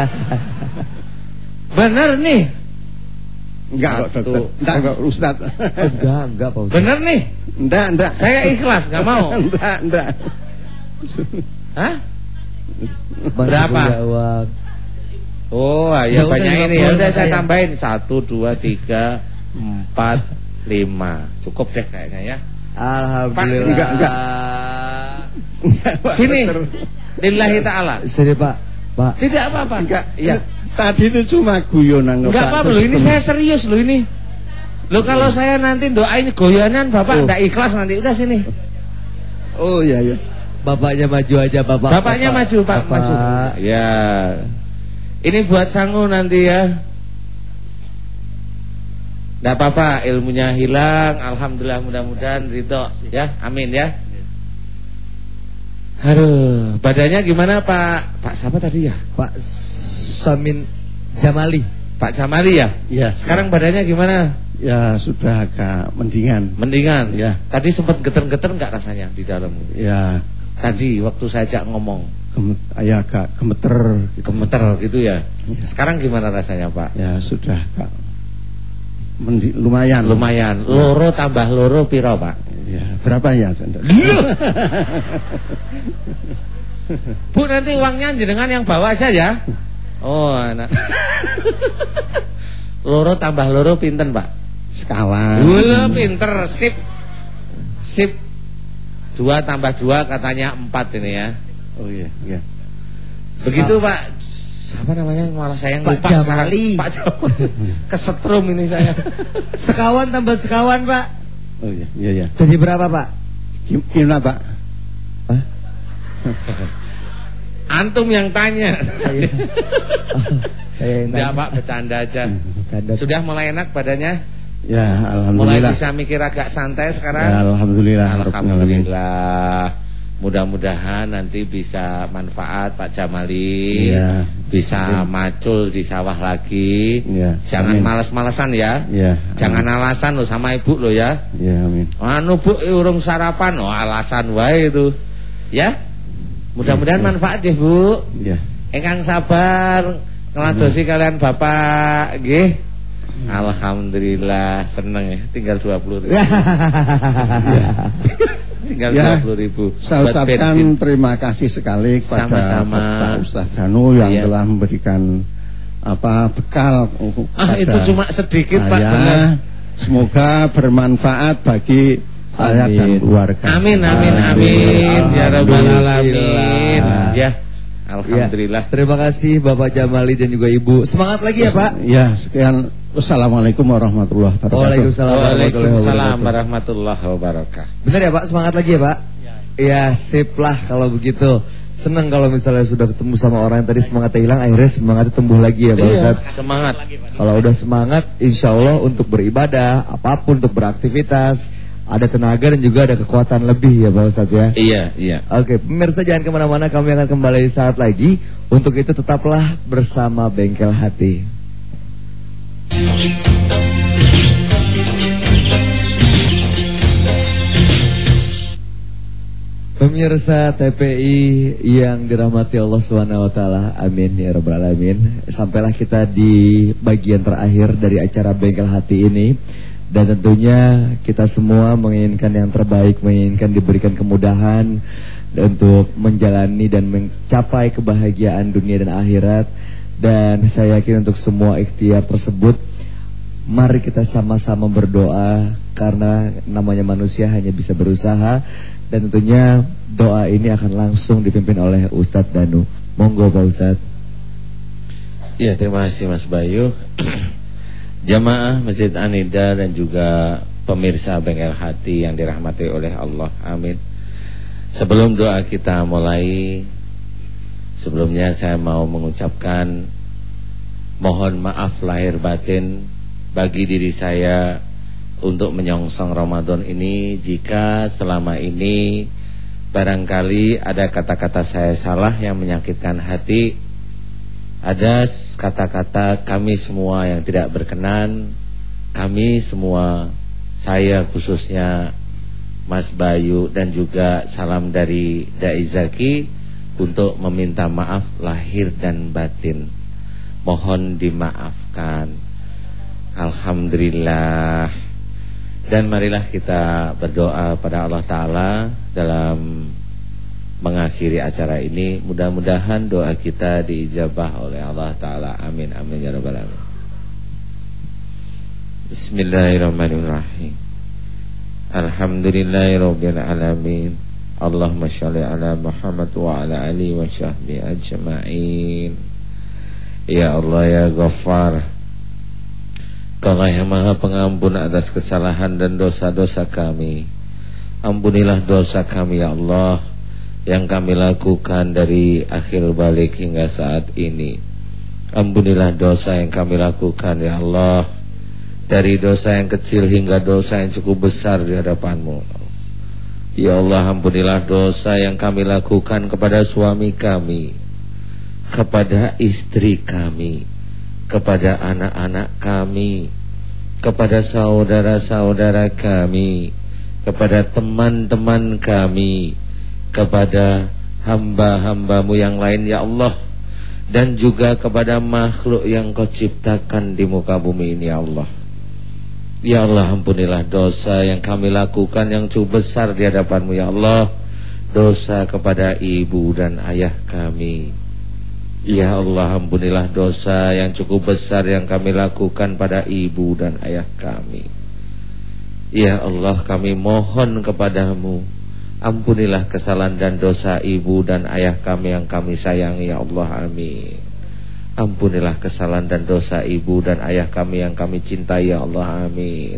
Bener nih. Enggak kok dokter. Enggak kok Ustadz. Enggak Pak Ustadz. Bener nih. Enggak. Saya ikhlas, nggak mau. Enggak. Hah? Berapa? Oh, ya banyak ini. Ya udah saya tambahin 1, 2, 3, 4, 5. Cukup deh kayaknya ya. Alhamdulillah. Enggak. Sini. Lillahi ta'ala. Sini Pak. Pak. Tidak apa-apa. Enggak. Iya. Tadi itu cuma guyonan. Enggak apa-apa loh, ini saya serius loh ini. Loh kalau saya nanti doain goyonan Bapak enggak ikhlas nanti. Udah sini. Oh iya iya. Bapaknya maju aja Bapak. Bapaknya maju Pak, maju. Ya. Ini buat sangu nanti ya. Enggak apa-apa, ilmunya hilang. Alhamdulillah, mudah-mudahan ridho ya. Amin ya. Aduh, badannya gimana Pak? Pak siapa tadi ya? Pak Samin Jamali. Pak Jamali ya? Iya. Sekarang badannya gimana? Ya sudah agak mendingan. Mendingan? Ya. Tadi sempat geter-geter enggak rasanya di dalam? Ya. Tadi waktu saya ajak ngomong. Ya agak gemeter. Gemeter gitu ya. Sekarang gimana rasanya Pak? Ya sudah agak lumayan. Lumayan. Loro tambah loro piro Pak? Ya berapa ya? Bu nanti uangnya jenengan yang bawa aja ya. Oh anak. Loro tambah loro pinten Pak? Sekawan. Gula pinter. Sip. Sip. 2 tambah 2 katanya 4 ini ya. Oh iya, iya. Begitu Pak. Siapa namanya? Malah saya yang lupa sekarang. Pak Jamali. Kesetrum ini saya. Sekawan tambah sekawan Pak. Oh iya, iya iya. Jadi berapa Pak? Gimana Pak? Hah? Antum yang tanya. Saya yang tanya. Enggak Pak, bercanda aja. Bercanda. Sudah mulai enak badannya? Ya, alhamdulillah. Mulai bisa mikir agak santai sekarang? Ya, alhamdulillah. Alhamdulillah. Mudah-mudahan nanti bisa manfaat Pak Jamali. Ya. Bisa macul di sawah lagi. Ya. Jangan malas-malasan ya. Ya. Jangan alasan lo sama ibu lo ya. Ya, amin. Anu Bu, urung sarapan. Oh, alasan wae itu. Ya. Mudah-mudahan manfaat ya Bu. Ya. Engkang sabar ngeladosi kalian Bapak nggih. Alhamdulillah seneng ya. Tinggal 20.000. Tinggal ya, 20.000. Saya ucapkan terima kasih sekali kepada Pak Ustaz Danu yang telah memberikan bekal itu cuma sedikit saya. Pak, benar. Semoga bermanfaat bagi saya dan keluarga. Amin amin amin ya rabbal alamin. Ya. Alhamdulillah. Ya, terima kasih Bapak Jamali dan juga Ibu. Semangat lagi ya Pak. Ya, sekian. Wassalamualaikum warahmatullahi wabarakatuh. Waalaikumsalam warahmatullahi wabarakatuh. Benar ya Pak, semangat lagi ya Pak. Ya sip lah kalau begitu. Senang kalau misalnya sudah ketemu sama orang yang tadi semangatnya hilang, akhirnya semangatnya tumbuh lagi ya Pak Ustaz. Semangat. Kalau udah semangat, insya Allah untuk beribadah, apapun untuk beraktivitas, ada tenaga dan juga ada kekuatan lebih ya Pak Ustaz ya. Iya, iya. Oke, pemirsa jangan kemana-mana, kami akan kembali saat lagi. Untuk itu tetaplah bersama Bengkel Hati. Pemirsa TPI yang dirahmati Allah SWT, amin ya rabbal alamin. Sampailah kita di bagian terakhir dari acara Bengkel Hati ini. Dan tentunya kita semua menginginkan yang terbaik, menginginkan diberikan kemudahan untuk menjalani dan mencapai kebahagiaan dunia dan akhirat. Dan saya yakin untuk semua ikhtiar tersebut, mari kita sama-sama berdoa, karena namanya manusia hanya bisa berusaha. Dan tentunya doa ini akan langsung dipimpin oleh Ustadz Danu. Monggo Pak Ustadz. Ya, terima kasih Mas Bayu. Jamaah Masjid An-Nida dan juga pemirsa Bengkel Hati yang dirahmati oleh Allah, amin. Sebelum doa kita mulai, sebelumnya saya mau mengucapkan mohon maaf lahir batin bagi diri saya untuk menyongsong Ramadan ini. Jika selama ini barangkali ada kata-kata saya salah yang menyakitkan hati, ada kata-kata kami semua yang tidak berkenan, kami semua, saya khususnya Mas Bayu dan juga salam dari Dai Zaki, untuk meminta maaf lahir dan batin. Mohon dimaafkan. Alhamdulillah. Dan marilah kita berdoa pada Allah Ta'ala dalam mengakhiri acara ini. Mudah-mudahan doa kita diijabah oleh Allah Ta'ala. Amin, amin ya rabbal alamin. Bismillahirrahmanirrahim. Alhamdulillahirabbil alamin. Allahumma shalli ala Muhammad wa ala alihi wa sahbihi ajma'in. Ya Allah ya Ghaffar, Kau yang Maha Pengampun atas kesalahan dan dosa-dosa kami. Ampunilah dosa kami ya Allah, yang kami lakukan dari akhir balik hingga saat ini. Ampunilah dosa yang kami lakukan ya Allah, dari dosa yang kecil hingga dosa yang cukup besar di hadapan-Mu. Ya Allah, ampunilah dosa yang kami lakukan kepada suami kami, kepada istri kami, kepada anak-anak kami, kepada saudara-saudara kami, kepada teman-teman kami, kepada hamba-hamba-Mu yang lain ya Allah, dan juga kepada makhluk yang Kau ciptakan di muka bumi ini ya Allah. Ya Allah, ampunilah dosa yang kami lakukan yang cukup besar di hadapan-Mu ya Allah. Dosa kepada ibu dan ayah kami. Ya Allah, ampunilah dosa yang cukup besar yang kami lakukan pada ibu dan ayah kami. Ya Allah, kami mohon kepadamu, ampunilah kesalahan dan dosa ibu dan ayah kami yang kami sayangi ya Allah. Amin. Ampunilah kesalahan dan dosa ibu dan ayah kami yang kami cintai ya Allah. Amin.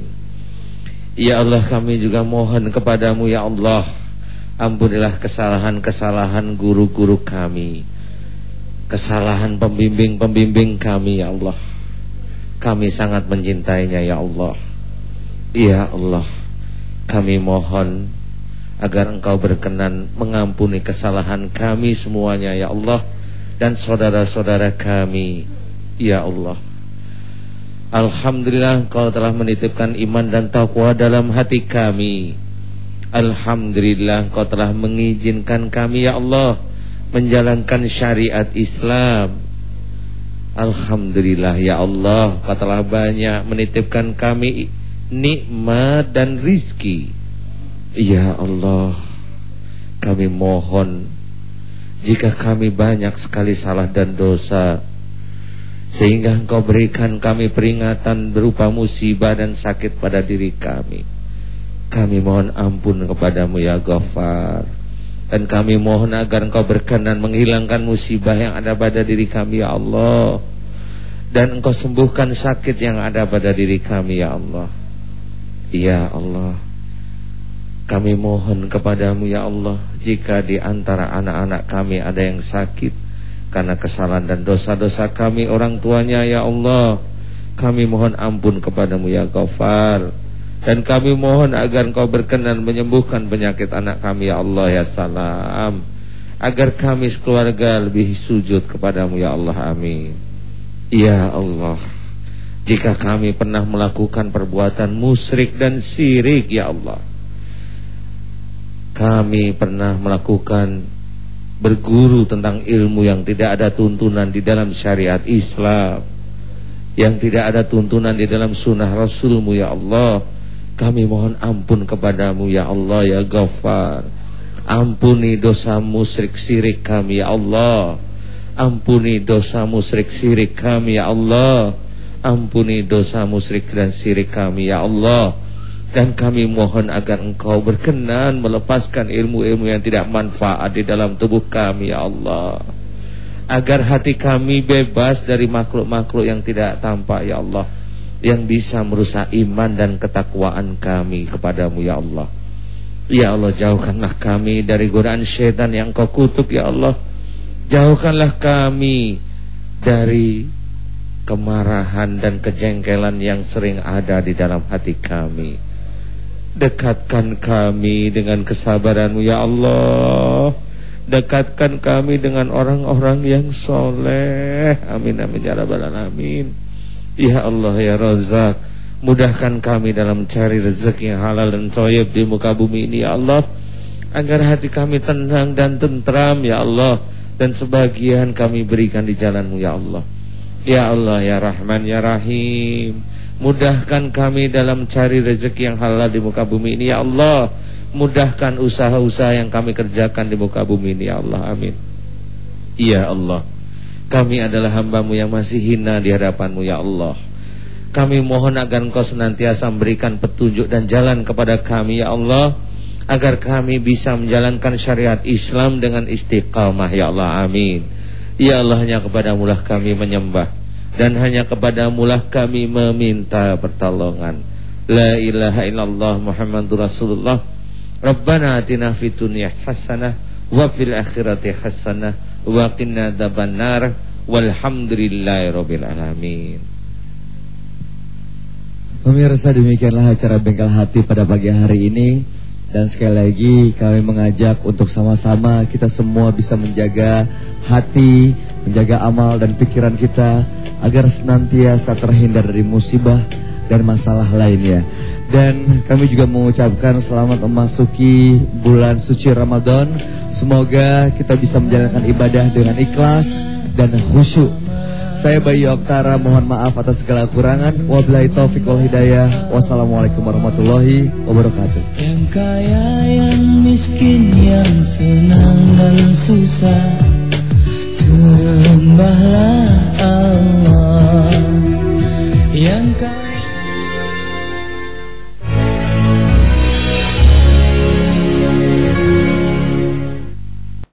Ya Allah, kami juga mohon kepadamu ya Allah, ampunilah kesalahan-kesalahan guru-guru kami, kesalahan pembimbing-pembimbing kami ya Allah. Kami sangat mencintainya ya Allah. Ya Allah, kami mohon agar Engkau berkenan mengampuni kesalahan kami semuanya ya Allah, dan saudara-saudara kami ya Allah. Alhamdulillah, Engkau telah menitipkan iman dan taqwa dalam hati kami. Alhamdulillah, Engkau telah mengizinkan kami ya Allah menjalankan syariat Islam. Alhamdulillah ya Allah, Engkau telah banyak menitipkan kami nikmat dan rizki. Ya Allah, kami mohon, jika kami banyak sekali salah dan dosa, sehingga Engkau berikan kami peringatan berupa musibah dan sakit pada diri kami, kami mohon ampun kepadamu ya Ghaffar. Dan kami mohon agar Engkau berkenan menghilangkan musibah yang ada pada diri kami ya Allah, dan Engkau sembuhkan sakit yang ada pada diri kami ya Allah. Ya Allah, kami mohon kepadamu ya Allah, jika di antara anak-anak kami ada yang sakit karena kesalahan dan dosa-dosa kami orang tuanya ya Allah, kami mohon ampun kepadamu ya Ghaffar. Dan kami mohon agar Engkau berkenan menyembuhkan penyakit anak kami ya Allah ya Salam, agar kami sekeluarga lebih sujud kepadamu ya Allah. Amin. Ya Allah, jika kami pernah melakukan perbuatan musyrik dan syirik ya Allah, kami pernah melakukan berguru tentang ilmu yang tidak ada tuntunan di dalam syariat Islam, yang tidak ada tuntunan di dalam sunnah Rasulmu ya Allah, kami mohon ampun kepadamu ya Allah ya Ghaffar. Ampuni dosa musyrik syirik kami ya Allah. Ampuni dosa musyrik syirik kami ya Allah. Ampuni dosa musyrik dan syirik kami ya Allah. Dan kami mohon agar Engkau berkenan melepaskan ilmu-ilmu yang tidak manfaat di dalam tubuh kami ya Allah, agar hati kami bebas dari makhluk-makhluk yang tidak tampak ya Allah, yang bisa merusak iman dan ketakwaan kami kepadamu ya Allah. Ya Allah, jauhkanlah kami dari godaan syaitan yang Engkau kutuk ya Allah. Jauhkanlah kami dari kemarahan dan kejengkelan yang sering ada di dalam hati kami. Dekatkan kami dengan kesabaran-Mu ya Allah. Dekatkan kami dengan orang-orang yang soleh. Amin amin ya rabbal alamin. Ya Allah ya Razzaq, mudahkan kami dalam cari rezeki yang halal dan thayyib di muka bumi ini ya Allah, agar hati kami tenang dan tentram ya Allah, dan sebagian kami berikan di jalan-Mu ya Allah. Ya Allah ya Rahman ya Rahim, mudahkan kami dalam cari rezeki yang halal di muka bumi ini ya Allah. Mudahkan usaha-usaha yang kami kerjakan di muka bumi ini ya Allah, amin. Ya Allah, kami adalah hamba-Mu yang masih hina di hadapan-Mu ya Allah. Kami mohon agar Engkau senantiasa memberikan petunjuk dan jalan kepada kami ya Allah, agar kami bisa menjalankan syariat Islam dengan istiqamah ya Allah, amin. Ya Allah, hanya kepadamu lah kami menyembah, dan hanya kepadamu lah kami meminta pertolongan. La ilaha illallah Muhammadur Rasulullah. Rabbana atina fid dunya hasanah wa fil akhirati hasanah wa qina adzabannar walhamdulillahirabbil alamin. Pemirsa, demikianlah acara Bengkel Hati pada pagi hari ini. Dan sekali lagi kami mengajak untuk sama-sama kita semua bisa menjaga hati, menjaga amal dan pikiran kita agar senantiasa terhindar dari musibah dan masalah lainnya. Dan kami juga mengucapkan selamat memasuki bulan suci Ramadan. Semoga kita bisa menjalankan ibadah dengan ikhlas dan khusyuk. Saya Bayu Oktara mohon maaf atas segala kekurangan. Wabillahi taufiq wal hidayah. Wassalamualaikum warahmatullahi wabarakatuh. Yang kaya, yang miskin, yang senang dan susah, sembahlah Allah.